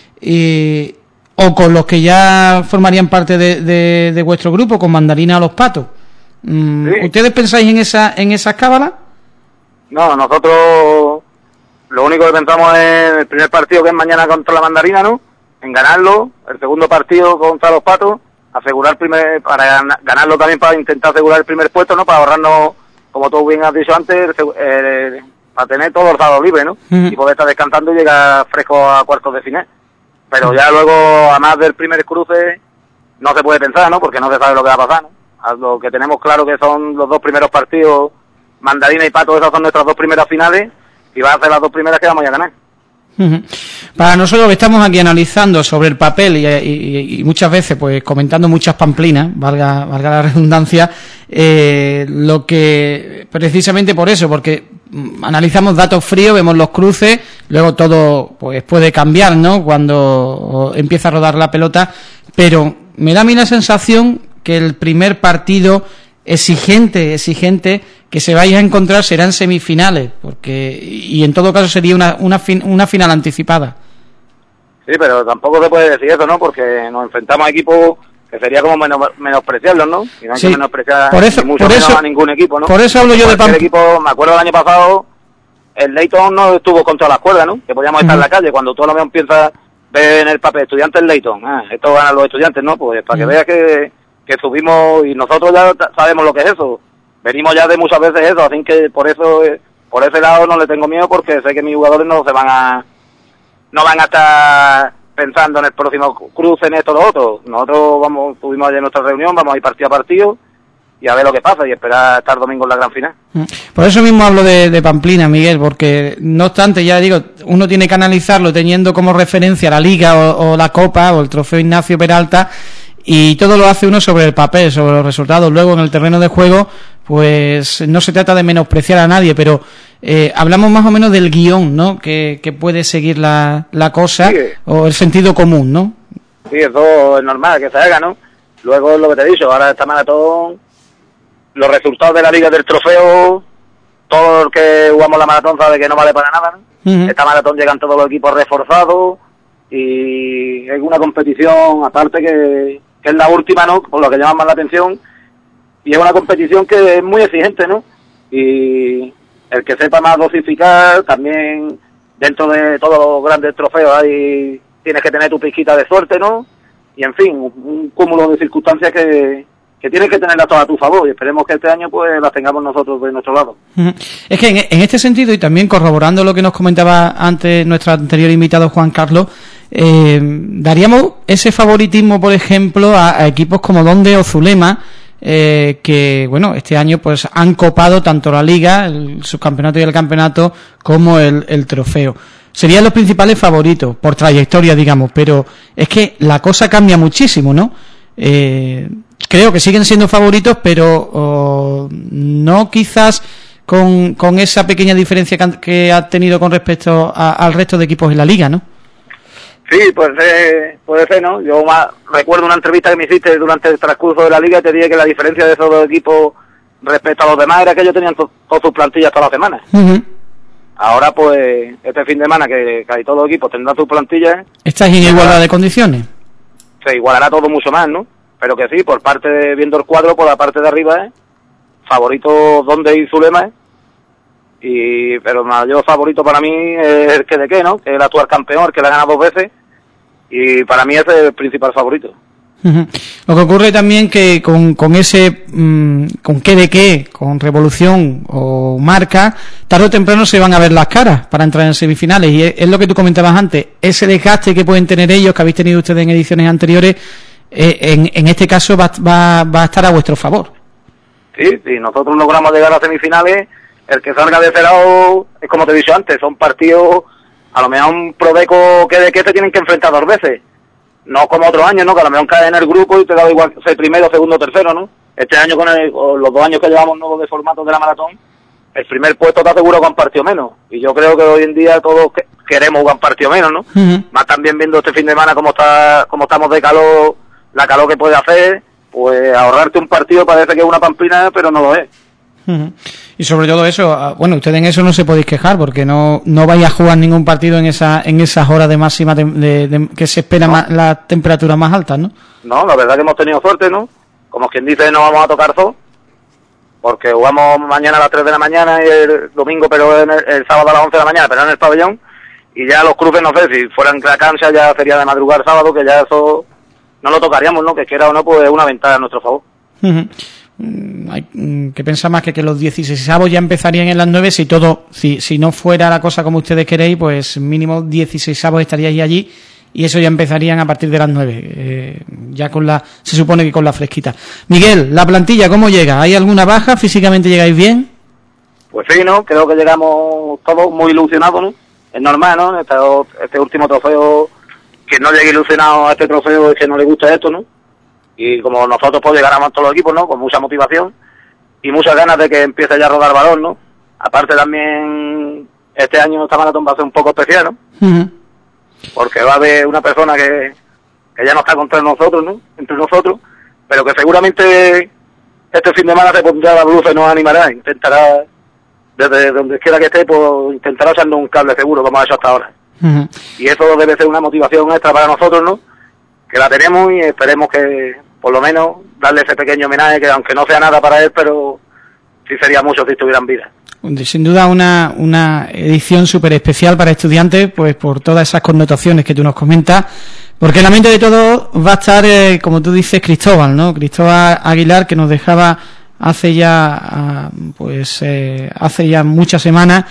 eh, o con los que ya formarían parte de, de, de vuestro grupo, con Mandarina o Los Patos. Mm, sí. ¿Ustedes pensáis en esa en esas cábalas? No, nosotros lo único que pensamos es el primer partido, que es mañana contra la Mandarina, ¿no? En ganarlo, el segundo partido contra Los Patos, asegurar primer, para ganarlo también, para intentar asegurar el primer puesto, ¿no? Para ahorrarnos, como tú bien has dicho antes, el, el, para tener todos los dados libres, ¿no? Uh-huh. Y poder estar descansando y llegar fresco a cuartos de final. Pero ya luego, además del primer cruce, no se puede pensar, ¿no? Porque no se sabe lo que va a pasar, ¿no? Lo que tenemos claro que son los dos primeros partidos, Mandarina y Pato, esas son nuestras dos primeras finales, y va a ser las dos primeras que vamos a ganar. Uh-huh. Para nosotros que estamos aquí analizando sobre el papel y, y, y muchas veces pues comentando muchas pamplinas, valga, valga la redundancia, eh, lo que precisamente por eso, porque analizamos datos fríos, vemos los cruces, luego todo pues puede cambiar, ¿no? Cuando empieza a rodar la pelota, pero me da a mí la sensación que el primer partido exigente, exigente que se vaya a encontrar serán semifinales, porque y en todo caso sería una una, fin, una final anticipada. Sí, pero tampoco se puede decir eso, ¿no? Porque nos enfrentamos a equipos que sería como menos, menospreciarlos, ¿no? Y no hay sí, que menospreciar por eso, ni mucho por menos eso, a ningún equipo, ¿no? Por eso hablo yo de Pamplona. Equipo, me acuerdo el año pasado, el Leyton no estuvo contra las cuerdas, ¿no? Que podíamos uh-huh. estar en la calle. Cuando tú a lo mejor piensas ver en el papel estudiantes Leyton, ah, esto ganan los estudiantes, ¿no? Pues para uh-huh. que veas que, que subimos, y nosotros ya sabemos lo que es eso. Venimos ya de muchas veces eso, así que por eso, por ese lado no le tengo miedo, porque sé que mis jugadores no se van a, no van a estar pensando en el próximo cruce, en esto o lo otro. Nosotros vamos, tuvimos ayer nuestra reunión, vamos a ir partido a partido y a ver lo que pasa y esperar estar domingo en la gran final. Por eso mismo hablo de, de Pamplina, Miguel, porque no obstante, ya digo, uno tiene que analizarlo teniendo como referencia la Liga o, o la Copa o el Trofeo Ignacio Peralta, y todo lo hace uno sobre el papel, sobre los resultados. Luego en el terreno de juego, pues no se trata de menospreciar a nadie, pero eh, hablamos más o menos del guión, ¿no? Que, que puede seguir la, la cosa, sí, o el sentido común, ¿no? Sí, eso es normal que se haga, ¿no? Luego lo que te he dicho, ahora esta maratón, los resultados de la Liga del Trofeo, todo el que jugamos la maratón sabe que no vale para nada, ¿no? Uh-huh. Esta maratón llegan todos los equipos reforzados y es una competición aparte que, que es la última, ¿no? Por lo que llama más la atención, y es una competición que es muy exigente, ¿no? Y el que sepa más dosificar, también dentro de todos los grandes trofeos hay, tienes que tener tu pizquita de suerte, ¿no? Y en fin, un, un cúmulo de circunstancias que, que tienes que tenerlas todas a tu favor, y esperemos que este año pues las tengamos nosotros de nuestro lado. Es que en, en este sentido, y también corroborando lo que nos comentaba antes nuestro anterior invitado Juan Carlos, eh, daríamos ese favoritismo, por ejemplo, a, a equipos como Donde o Zulema, eh, que bueno, este año pues han copado tanto la Liga, el subcampeonato y el campeonato, como el, el trofeo. Serían los principales favoritos por trayectoria, digamos, pero es que la cosa cambia muchísimo, ¿no? Eh, creo que siguen siendo favoritos, pero oh, no quizás con, con esa pequeña diferencia que, que ha tenido con respecto a, al resto de equipos en la Liga, ¿no? Sí, puede ser, puede ser, ¿no? Yo más, recuerdo una entrevista que me hiciste durante el transcurso de la Liga, te dije que la diferencia de esos dos equipos respecto a los demás era que ellos tenían to, todas sus plantillas todas las semanas. Uh-huh. Ahora, pues, este fin de semana que casi todos los equipos tendrán sus plantillas. ¿Estáis en igualdad de condiciones? Se igualará todo mucho más, ¿no? Pero que sí, por parte de, viendo el cuadro, por la parte de arriba, ¿eh? Favorito Donde y Zulema, ¿eh? Y, pero el mayor favorito para mí es el que de qué, ¿no? Que es el actual campeón, el que la gana dos veces. Y para mí ese es el principal favorito. Uh-huh. Lo que ocurre también que con, con ese mmm, con qué de qué, con Revolución o Marca, tarde o temprano se van a ver las caras para entrar en semifinales, y es, es lo que tú comentabas antes, ese desgaste que pueden tener ellos, que habéis tenido ustedes en ediciones anteriores, eh, en, en este caso va, va, va a estar a vuestro favor. Sí, si nosotros logramos llegar a semifinales, el que salga de ese lado, es como te he dicho antes, son partidos, a lo mejor un Prodeco que de qué se tienen que enfrentar dos veces. No como otros años, ¿no? Que a lo mejor cae en el grupo y te da igual ser primero, segundo, tercero, ¿no? Este año con, el, con los dos años que llevamos nuevos de formato de la maratón, el primer puesto te aseguro que han partido menos. Y yo creo que hoy en día todos que, queremos que han partido menos, ¿no? Uh-huh. Más también viendo este fin de semana cómo está, cómo estamos de calor, la calor que puede hacer, pues ahorrarte un partido parece que es una pamplina, pero no lo es. Uh-huh. Y sobre todo eso, bueno, ustedes en eso no se podéis quejar, porque no no vais a jugar ningún partido en esa en esas horas de máxima de, de, de, que se espera no. más, las temperaturas más altas, ¿no? No, la verdad que hemos tenido suerte, ¿no? Como quien dice, no vamos a tocar zoo, porque jugamos mañana a las tres de la mañana y el domingo, pero en el, el sábado a las once de la mañana, pero en el pabellón, y ya los cruces, no sé, si fueran en la cancha ya sería de madrugar sábado, que ya eso no lo tocaríamos, ¿no? Que quiera o no, pues es una ventaja a nuestro favor. Uh-huh. Hay que pensar más que que los dieciseisavos ya empezarían en las nueve, si todo, si si no fuera la cosa como ustedes queréis, pues mínimo dieciseisavos estaríais allí, y eso ya empezarían a partir de las nueve, eh, ya con la, se supone que con la fresquita. Miguel, la plantilla, ¿cómo llega? ¿Hay alguna baja? ¿Físicamente llegáis bien? Pues sí, ¿no? Creo que llegamos todos muy ilusionados, ¿no? Es normal, ¿no? Este, este último trofeo, que no llegue ilusionado a este trofeo es que no le gusta esto, ¿no? Y como nosotros pues llegáramos todos los equipos, ¿no? Con mucha motivación y muchas ganas de que empiece ya a rodar balón, ¿no? Aparte también, este año esta maratón va a ser un poco especial, ¿no? Uh-huh. Porque va a haber una persona que, que ya no está contra nosotros, ¿no? Entre nosotros, pero que seguramente este fin de semana se pondrá la blusa y nos animará, intentará, desde donde quiera que esté, pues intentará echarnos un cable seguro, como ha hecho hasta ahora. Uh-huh. Y eso debe ser una motivación extra para nosotros, ¿no? Que la tenemos y esperemos que, por lo menos, darle ese pequeño homenaje, que aunque no sea nada para él, pero sí sería mucho si estuviera en vida. Sin duda una, una edición súper especial para estudiantes, pues por todas esas connotaciones que tú nos comentas, porque en la mente de todos va a estar, eh, como tú dices, Cristóbal, ¿no? Cristóbal Aguilar, que nos dejaba hace ya, pues, eh, hace ya muchas semanas,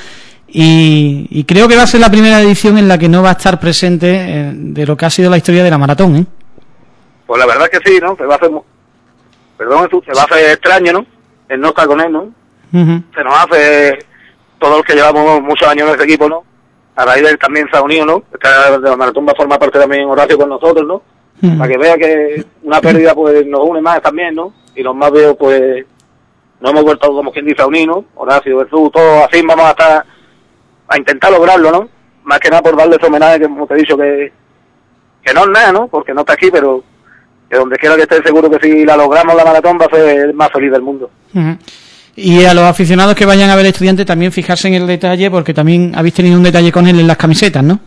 y, y creo que va a ser la primera edición en la que no va a estar presente eh, de lo que ha sido la historia de la maratón, ¿eh? Pues la verdad es que sí, ¿no? Se va a hacer, perdón, se va a hacer extraño, ¿no? El no estar con él, ¿no? Uh-huh. Se nos hace, todos los que llevamos muchos años en este equipo, ¿no? A raíz de él también se ha unido, ¿no? Esta de la maratón va a formar parte también Horacio con nosotros, ¿no? Uh-huh. Para que vea que una pérdida pues nos une más también, ¿no? Y los más veo pues nos hemos vuelto, como quien dice, a unir, ¿no? Horacio, Jesús, todos así vamos a estar a intentar lograrlo, ¿no? Más que nada por darle ese homenaje que como te he dicho que que no es nada, ¿no? Porque no está aquí, pero que donde quiera que esté seguro que si la logramos la maratón va a ser el más feliz del mundo. Uh-huh. Y a los aficionados que vayan a ver Estudiantes también fijarse en el detalle, porque también habéis tenido un detalle con él en las camisetas, ¿no?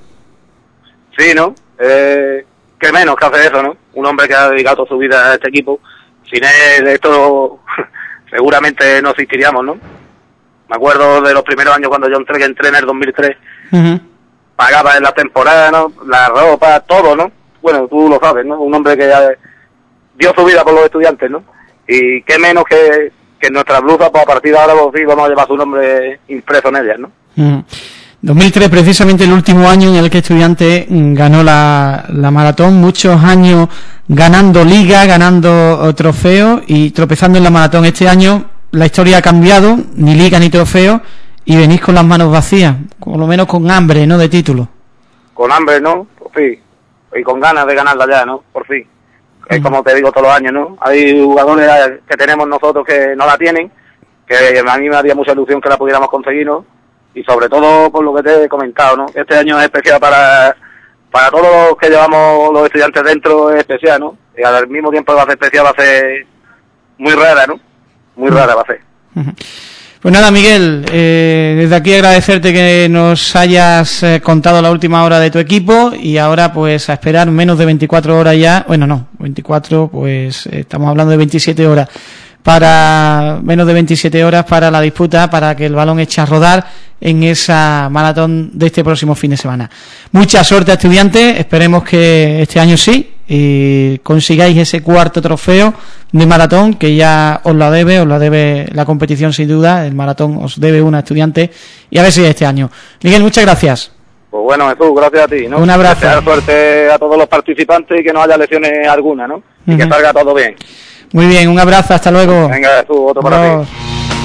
Sí, ¿no? Eh, qué menos que hace eso, ¿no? Un hombre que ha dedicado toda su vida a este equipo. Sin él esto seguramente no existiríamos, ¿no? Me acuerdo de los primeros años cuando yo entré, que entré en el dos mil tres. Uh-huh. Pagaba en la temporada, ¿no? La ropa, todo, ¿no? Bueno, tú lo sabes, ¿no? Un hombre que dio su vida por los estudiantes, ¿no? Y qué menos que... que en nuestra blusa, pues a partir de ahora, pues sí, vamos a llevar su nombre impreso en ellas, ¿no? Uh-huh. dos mil tres, precisamente el último año en el que Estudiantes ganó la, la maratón, muchos años ganando liga, ganando trofeos y tropezando en la maratón. Este año la historia ha cambiado, ni liga ni trofeo, y venís con las manos vacías, por lo menos con hambre, ¿no?, de título. Con hambre, ¿no? Por fin. Y con ganas de ganarla ya, ¿no? Por fin. Es como te digo todos los años, ¿no? Hay jugadores que tenemos nosotros que no la tienen, que a mí me haría mucha ilusión que la pudiéramos conseguir, ¿no? Y sobre todo por lo que te he comentado, ¿no? Este año es especial para para todos los que llevamos los estudiantes dentro, es especial, ¿no? Y al mismo tiempo va a ser especial, va a ser muy rara, ¿no? Muy rara va a ser. Pues nada, Miguel, eh, desde aquí agradecerte que nos hayas eh, contado la última hora de tu equipo y ahora pues a esperar menos de veinticuatro horas ya, bueno no, veinticuatro, pues eh, estamos hablando de veintisiete horas, para menos de veintisiete horas para la disputa, para que el balón eche a rodar en esa maratón de este próximo fin de semana. Mucha suerte a Estudiantes, esperemos que este año sí y consigáis ese cuarto trofeo de maratón que ya os la debe, os la debe la competición sin duda, el maratón os debe una Estudiante y a ver si este año. Miguel, muchas gracias. Pues bueno, Jesús, gracias a ti, ¿no? Un abrazo. Desear suerte a todos los participantes y que no haya lesiones alguna, ¿no? Y uh-huh. que salga todo bien. Muy bien, un abrazo, hasta luego. Venga, Jesús, otro para Adiós. ti.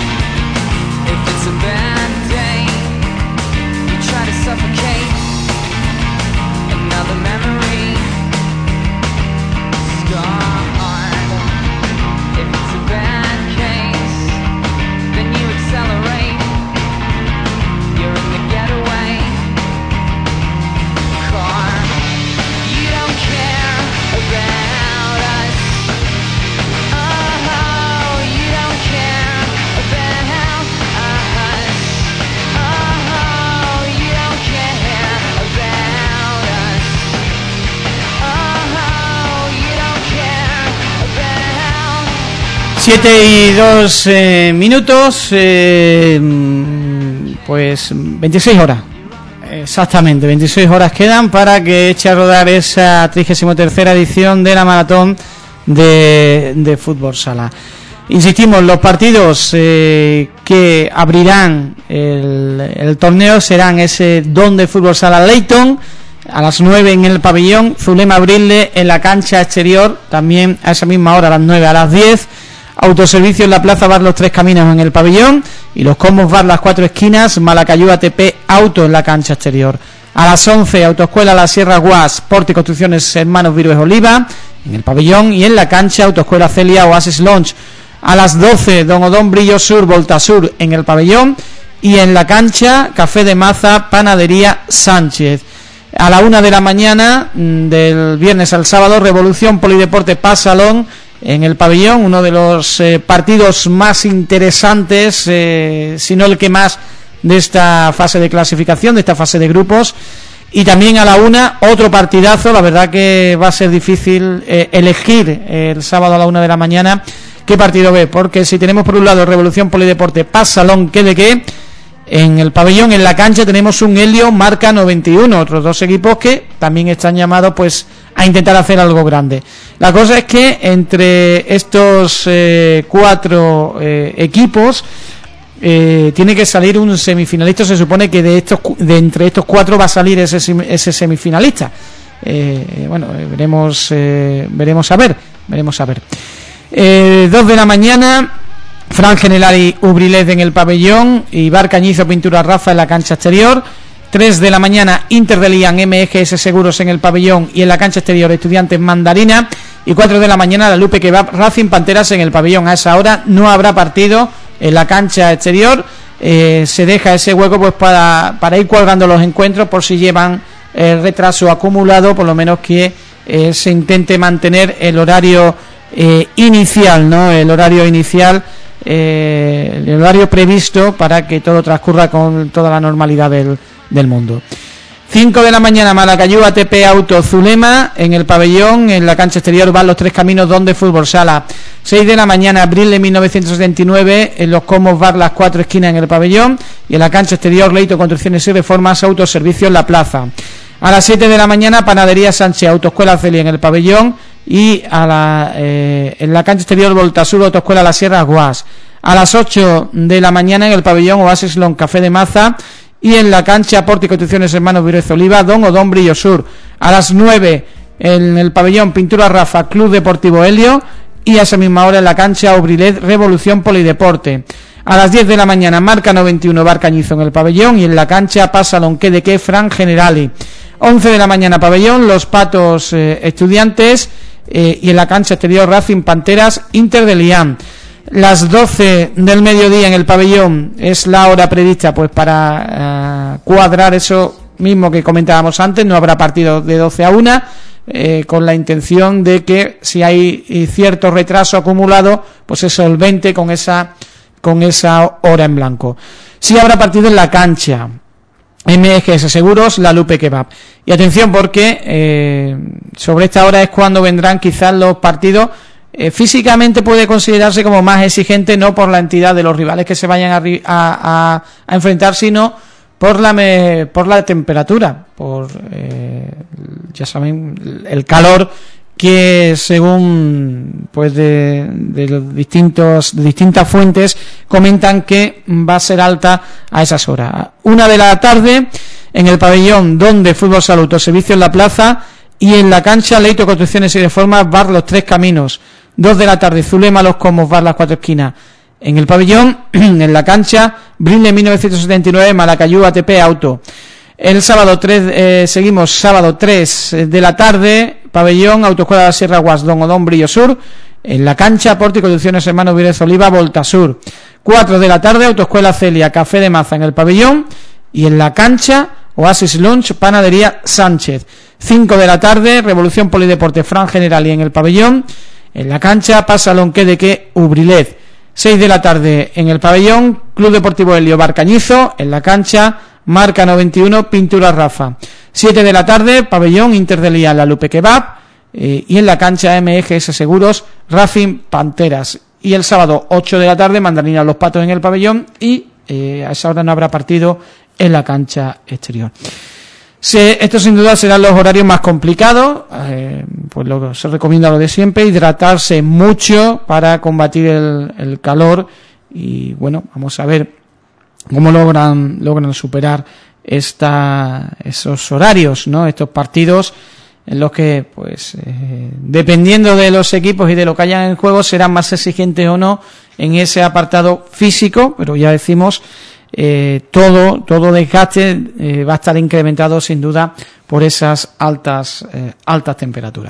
Siete y dos eh, minutos, eh, pues veintiséis horas, exactamente, veintiséis horas quedan para que eche a rodar esa trigésima tercera edición de la maratón de, de fútbol sala. Insistimos, los partidos eh, que abrirán el, el torneo serán ese Don de fútbol sala Leyton, a las nueve en el pabellón, Zulema Brile en la cancha exterior, también a esa misma hora, a las nueve, a las diez, Autoservicio en la Plaza Bar Los Tres Caminos en el pabellón y los Combos Bar Las Cuatro Esquinas, Malacayú A T P Auto en la cancha exterior. A las once, Autoescuela La Sierra Guas, Porte y Construcciones Hermanos Virués Oliva en el pabellón y en la cancha Autoescuela Celia Oasis Lounge. A las doce, Don Odón Brillo Sur, Volta Sur en el pabellón y en la cancha Café de Maza, Panadería Sánchez. A la una de la mañana del viernes al sábado, Revolución Polideporte Paz Salón en el pabellón, uno de los eh, partidos más interesantes, eh, si no el que más, de esta fase de clasificación, de esta fase de grupos. Y también a la una, otro partidazo. La verdad que va a ser difícil eh, elegir eh, el sábado a la una de la mañana qué partido ve, porque si tenemos por un lado Revolución Polideporte Paz Salón que de qué, en el pabellón, en la cancha, tenemos un Helio Marca noventa y uno, otros dos equipos que también están llamados pues a intentar hacer algo grande. La cosa es que entre estos eh, cuatro eh, equipos eh, tiene que salir un semifinalista. Se supone que de estos de entre estos cuatro va a salir ese ese semifinalista. Eh, bueno, veremos eh, veremos a ver, veremos a ver. Eh, dos de la mañana, Fran Generali Ubrilez en el pabellón y Bar Cañizo Pintura Rafa en la cancha exterior. Tres de la mañana, Inter de Lian M G S Seguros en el pabellón y en la cancha exterior Estudiantes Mandarina. Y cuatro de la mañana, la Lupe Kebab Racing Panteras en el pabellón. A esa hora no habrá partido en la cancha exterior. Eh, se deja ese hueco pues para, para ir cuadrando los encuentros por si llevan el retraso acumulado, por lo menos que eh, se intente mantener el horario eh, inicial, ¿no? El horario inicial, eh, el horario previsto para que todo transcurra con toda la normalidad del del mundo. Cinco de la mañana, Malacayú A T P Auto Zulema en el pabellón. En la cancha exterior van los Tres Caminos donde Fútbol Sala. Seis de la mañana, Brille mil novecientos setenta y nueve en los Comos Bar Las Cuatro Esquinas en el pabellón. Y en la cancha exterior, Leito Construcciones y Reformas Autoservicio en la plaza. A las siete de la mañana, Panadería Sánchez Autoescuela Celia en el pabellón. Y a la, eh, en la cancha exterior, Voltasur Autoescuela La Sierra Guas. A las ocho de la mañana en el pabellón, Oasis Long Café de Maza. Y en la cancha Porti Construcciones Hermanos Virez Oliva, Don Odón Brillo Sur. A las nueve en el pabellón Pintura Rafa Club Deportivo Helio. Y a esa misma hora en la cancha Obrilet Revolución Polideporte. A las diez de la mañana, Marca noventa y uno Bar Cañizo en el pabellón. Y en la cancha Pasalón que de que Fran Generali. once de la mañana, pabellón Los Patos eh, Estudiantes. Eh, y en la cancha exterior Racing Panteras Inter de Lian. Las doce del mediodía en el pabellón es la hora prevista pues para uh, cuadrar eso mismo que comentábamos antes. No habrá partido de doce a una, eh, con la intención de que si hay cierto retraso acumulado pues se solvente con esa con esa hora en blanco. Sí habrá partido en la cancha M G S Seguros, la Lupe Kebab. Y atención porque eh, sobre esta hora es cuando vendrán quizás los partidos. Eh, físicamente puede considerarse como más exigente, no por la entidad de los rivales que se vayan a, a, a, a enfrentar, sino por la me, por la temperatura, por eh, ya saben, el calor que según pues de, de los distintos de distintas fuentes comentan que va a ser alta a esas horas. Una de la tarde en el pabellón donde Fútbol Salud Servicio en la plaza y en la cancha Leito Construcciones y Reformas Bar Los Tres Caminos. Dos de la tarde, Zulema Los Comos Bar Las Cuatro Esquinas en el pabellón. En la cancha Brille mil novecientos setenta y nueve Malacayú A T P Auto. El sábado tres, eh, seguimos sábado tres de la tarde, pabellón Autoescuela de la Sierra Guas Don Odón Brillo Sur. En la cancha Porti Conducciones Hermanos Virez Oliva Voltasur. Cuatro de la tarde, Autoescuela Celia Café de Maza en el pabellón. Y en la cancha Oasis Lunch Panadería Sánchez. Cinco de la tarde, Revolución Polideporte Fran Generali en el pabellón. En la cancha Pasalón que de que Ubrilez. Seis de la tarde en el pabellón Club Deportivo Helio Bar Cañizo. En la cancha Marca noventa y uno Pintura Rafa. Siete de la tarde, pabellón Inter de Lian la Lupe Kebab. Eh, y en la cancha M G S Seguros Racing Panteras. Y el sábado ocho de la tarde, Mandarina Los Patos en el pabellón. Y eh, a esa hora no habrá partido en la cancha exterior. Se, esto sin duda serán los horarios más complicados, eh, pues lo, se recomienda lo de siempre, hidratarse mucho para combatir el, el calor y bueno, vamos a ver cómo logran logran superar esta esos horarios, ¿no? Estos partidos en los que pues eh, dependiendo de los equipos y de lo que hayan en juego serán más exigentes o no en ese apartado físico, pero ya decimos Eh, todo todo desgaste eh, va a estar incrementado sin duda por esas altas eh, altas temperaturas.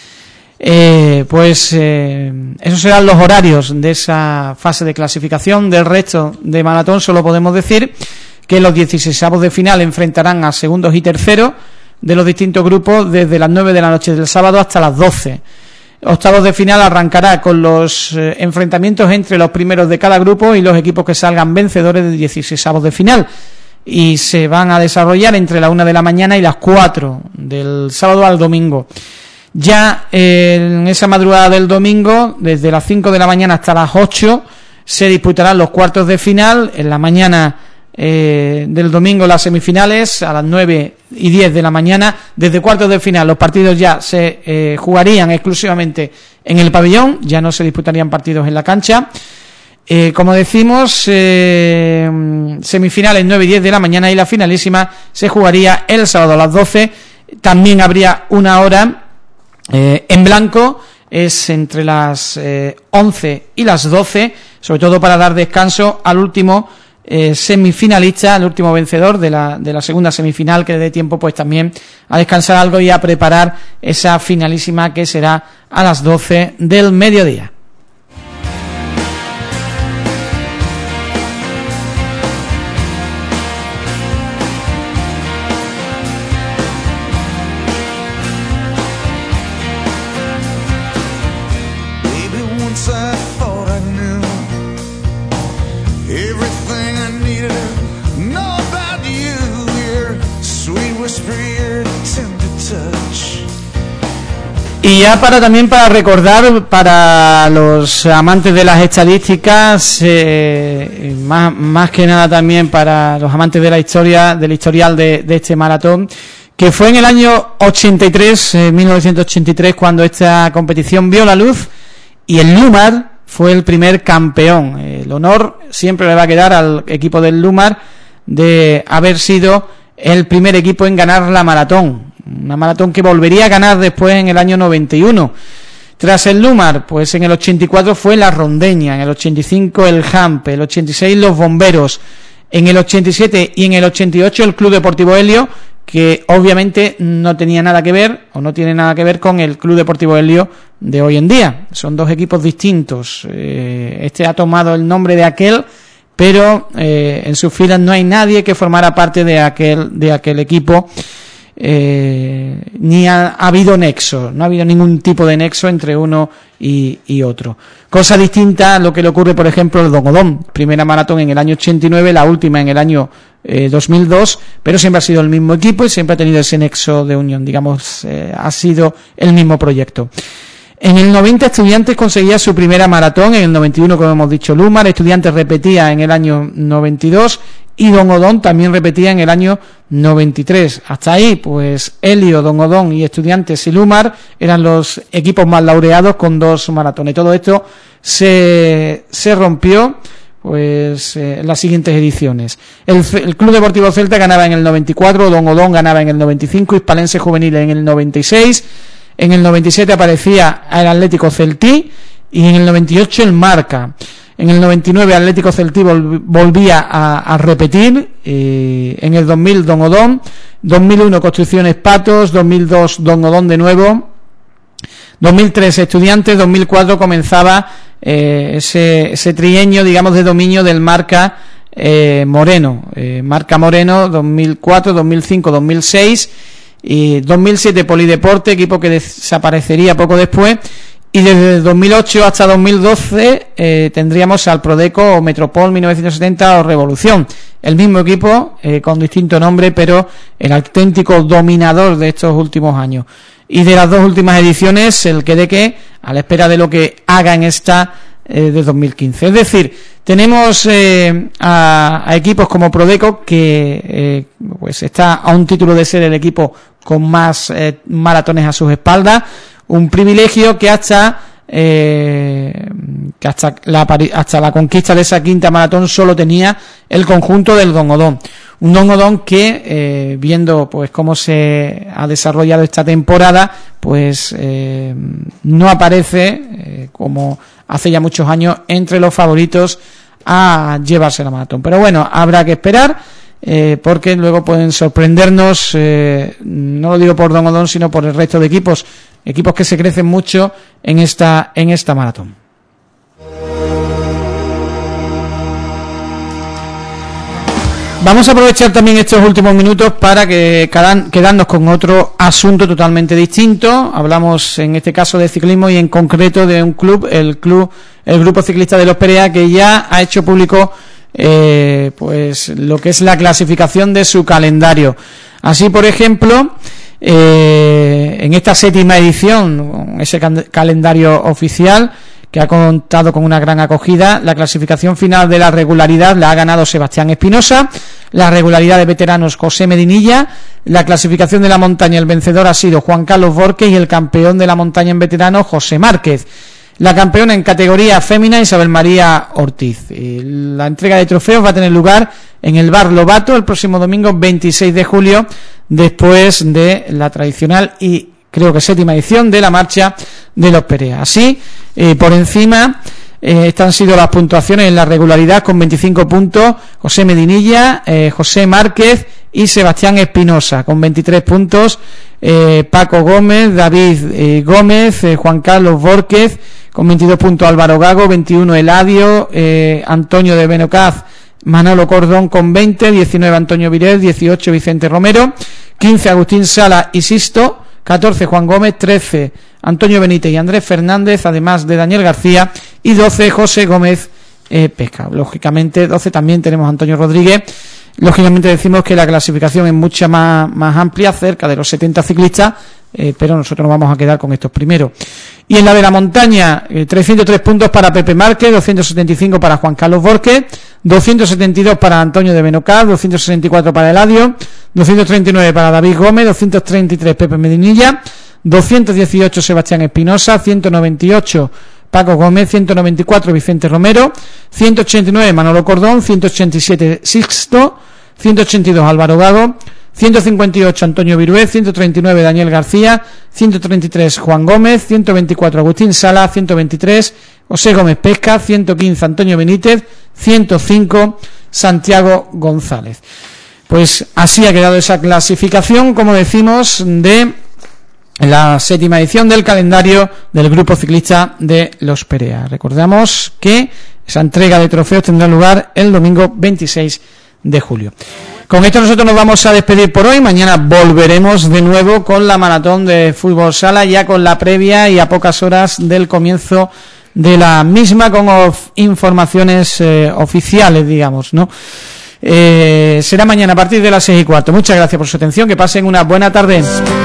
Eh, pues eh, esos serán los horarios de esa fase de clasificación. Del resto de maratón solo podemos decir que los dieciseisavos de final enfrentarán a segundos y terceros de los distintos grupos desde las nueve de la noche del sábado hasta las doce. octavos de final arrancará con los eh, enfrentamientos entre los primeros de cada grupo y los equipos que salgan vencedores de dieciseisavos de final, y se van a desarrollar entre la una de la mañana y las cuatro del sábado al domingo. Ya eh, en esa madrugada del domingo, desde las cinco de la mañana hasta las ocho, se disputarán los cuartos de final. En la mañana eh, del domingo las semifinales, a las nueve y diez de la mañana. Desde cuartos de final los partidos ya se eh, jugarían exclusivamente en el pabellón, ya no se disputarían partidos en la cancha. Eh, como decimos, eh, semifinales nueve y diez de la mañana, y la finalísima se jugaría el sábado a las doce. También habría una hora eh, en blanco, es entre las eh, once y las doce, sobre todo para dar descanso al último eh, semifinalista, al último vencedor de la, de la segunda semifinal, que le dé tiempo pues también a descansar algo y a preparar esa finalísima que será a las doce del mediodía. Y ya para también para recordar para los amantes de las estadísticas, eh, más, más que nada también para los amantes de la historia, del historial de, de este maratón, que fue en el año ochenta y tres, eh, mil novecientos ochenta y tres, cuando esta competición vio la luz, y el Lumar fue el primer campeón. El honor siempre le va a quedar al equipo del Lumar de haber sido el primer equipo en ganar la maratón. Una maratón que volvería a ganar después en el año noventa y uno. Tras el Lumar, pues en el ochenta y cuatro fue la Rondeña, en el ochenta y cinco el Jampe, el ochenta y seis los Bomberos, en el ochenta y siete y en el ochenta y ocho el Club Deportivo Helio, que obviamente no tenía nada que ver, o no tiene nada que ver con el Club Deportivo Helio de hoy en día. Son dos equipos distintos. Eh, este ha tomado el nombre de aquel, pero eh, en sus filas no hay nadie que formara parte de aquel, de aquel equipo. Eh, ni ha, ha habido nexo, no ha habido ningún tipo de nexo entre uno y, y otro. Cosa distinta a lo que le ocurre, por ejemplo, al Don Odón, primera maratón en el año ochenta y nueve, la última en el año eh, dos mil dos, pero siempre ha sido el mismo equipo y siempre ha tenido ese nexo de unión, digamos, eh, ha sido el mismo proyecto. En el noventa Estudiantes conseguía su primera maratón, en el noventa y uno, como hemos dicho, Lumar. Estudiantes repetía en el año noventa y dos y Don Odón también repetía en el año noventa y tres. Hasta ahí, pues Helio, Don Odón y Estudiantes y Lumar eran los equipos más laureados con dos maratones. Todo esto se, se rompió pues eh, en las siguientes ediciones. El, el Club Deportivo Celta ganaba en el noventa y cuatro, Don Odón ganaba en el noventa y cinco, Hispalense Juvenil en el noventa y seis. En el noventa y siete aparecía el Atlético Celtí y en el noventa y ocho el Marca. En el noventa y nueve Atlético Celtí vol- volvía a, a repetir. Eh, en el dos mil Don Odón, dos mil uno Construcciones Patos, dos mil dos Don Odón de nuevo, dos mil tres Estudiantes, dos mil cuatro comenzaba eh, ese, ese trienio, digamos, de dominio del Marca eh, Moreno. Eh, Marca Moreno, dos mil cuatro, dos mil cinco, dos mil seis... y dos mil siete Polideporte, equipo que desaparecería poco después, y desde dos mil ocho hasta dos mil doce eh, tendríamos al Prodeco o Metropol mil novecientos setenta o Revolución, el mismo equipo eh, con distinto nombre, pero el auténtico dominador de estos últimos años. Y de las dos últimas ediciones, el que de que, a la espera de lo que haga en esta eh, de dos mil quince. Es decir, tenemos eh, a, a equipos como Prodeco, que eh, pues está a un título de ser el equipo con más eh, maratones a sus espaldas, un privilegio que hasta eh, que hasta la hasta la conquista de esa quinta maratón solo tenía el conjunto del Don Odón, un Don Odón que eh, viendo pues cómo se ha desarrollado esta temporada, pues eh, no aparece eh, como hace ya muchos años entre los favoritos a llevarse la maratón. Pero bueno, habrá que esperar, eh, porque luego pueden sorprendernos, eh, no lo digo por Don Odón, sino por el resto de equipos, equipos que se crecen mucho en esta, en esta maratón. Vamos a aprovechar también estos últimos minutos para que quedarnos con otro asunto totalmente distinto. Hablamos en este caso de ciclismo y en concreto de un club, el club, el Grupo Ciclista de Los Perea, que ya ha hecho público eh, pues lo que es la clasificación de su calendario. Así, por ejemplo, eh, en esta séptima edición, con ese can- calendario oficial, que ha contado con una gran acogida, la clasificación final de la regularidad la ha ganado Sebastián Espinosa, la regularidad de veteranos José Medinilla, la clasificación de la montaña el vencedor ha sido Juan Carlos Borges y el campeón de la montaña en veteranos José Márquez. La campeona en categoría fémina Isabel María Ortiz. La entrega de trofeos va a tener lugar en el Bar Lobato el próximo domingo veintiséis de julio, después de la tradicional y creo que séptima edición de la Marcha de Los Perea. Así, eh, por encima, eh, estas han sido las puntuaciones en la regularidad con veinticinco puntos, José Medinilla, eh, José Márquez y Sebastián Espinosa, con veintitrés puntos, eh, Paco Gómez, David eh, Gómez, eh, Juan Carlos Borquez, con veintidós puntos Álvaro Gago, veintiuno Eladio, eh, Antonio de Benocaz, Manolo Cordón con veinte, diecinueve Antonio Virés, dieciocho Vicente Romero, quince Agustín Sala y Sisto, catorce Juan Gómez, trece Antonio Benítez y Andrés Fernández, además de Daniel García, y doce José Gómez eh, Pesca. Lógicamente, doce también tenemos Antonio Rodríguez. Lógicamente decimos que la clasificación es mucha más, más amplia, cerca de los setenta ciclistas, eh, pero nosotros nos vamos a quedar con estos primeros. Y en la de la montaña, eh, trescientos tres puntos para Pepe Márquez, doscientos setenta y cinco para Juan Carlos Borges, doscientos setenta y dos para Antonio de Benocaz, doscientos sesenta y cuatro para Eladio, doscientos treinta y nueve para David Gómez, doscientos treinta y tres Pepe Medinilla, doscientos dieciocho Sebastián Espinosa, ciento noventa y ocho Paco Gómez, ciento noventa y cuatro Vicente Romero, ciento ochenta y nueve Manolo Cordón, ciento ochenta y siete Sixto, ciento ochenta y dos Álvaro Gago, ciento cincuenta y ocho Antonio Virués, ciento treinta y nueve Daniel García, ciento treinta y tres Juan Gómez, ciento veinticuatro Agustín Sala, ciento veintitrés José Gómez Pesca, ciento quince Antonio Benítez, ciento cinco Santiago González. Pues así ha quedado esa clasificación, como decimos, de la séptima edición del calendario del Grupo Ciclista de Los Perea. Recordamos que esa entrega de trofeos tendrá lugar el domingo veintiséis de julio. Con esto nosotros nos vamos a despedir por hoy. Mañana volveremos de nuevo con la maratón de fútbol sala, ya con la previa y a pocas horas del comienzo de la misma, con of- informaciones eh, oficiales, digamos, ¿no? Eh, será mañana a partir de las seis y cuarto. Muchas gracias por su atención, que pasen una buena tarde.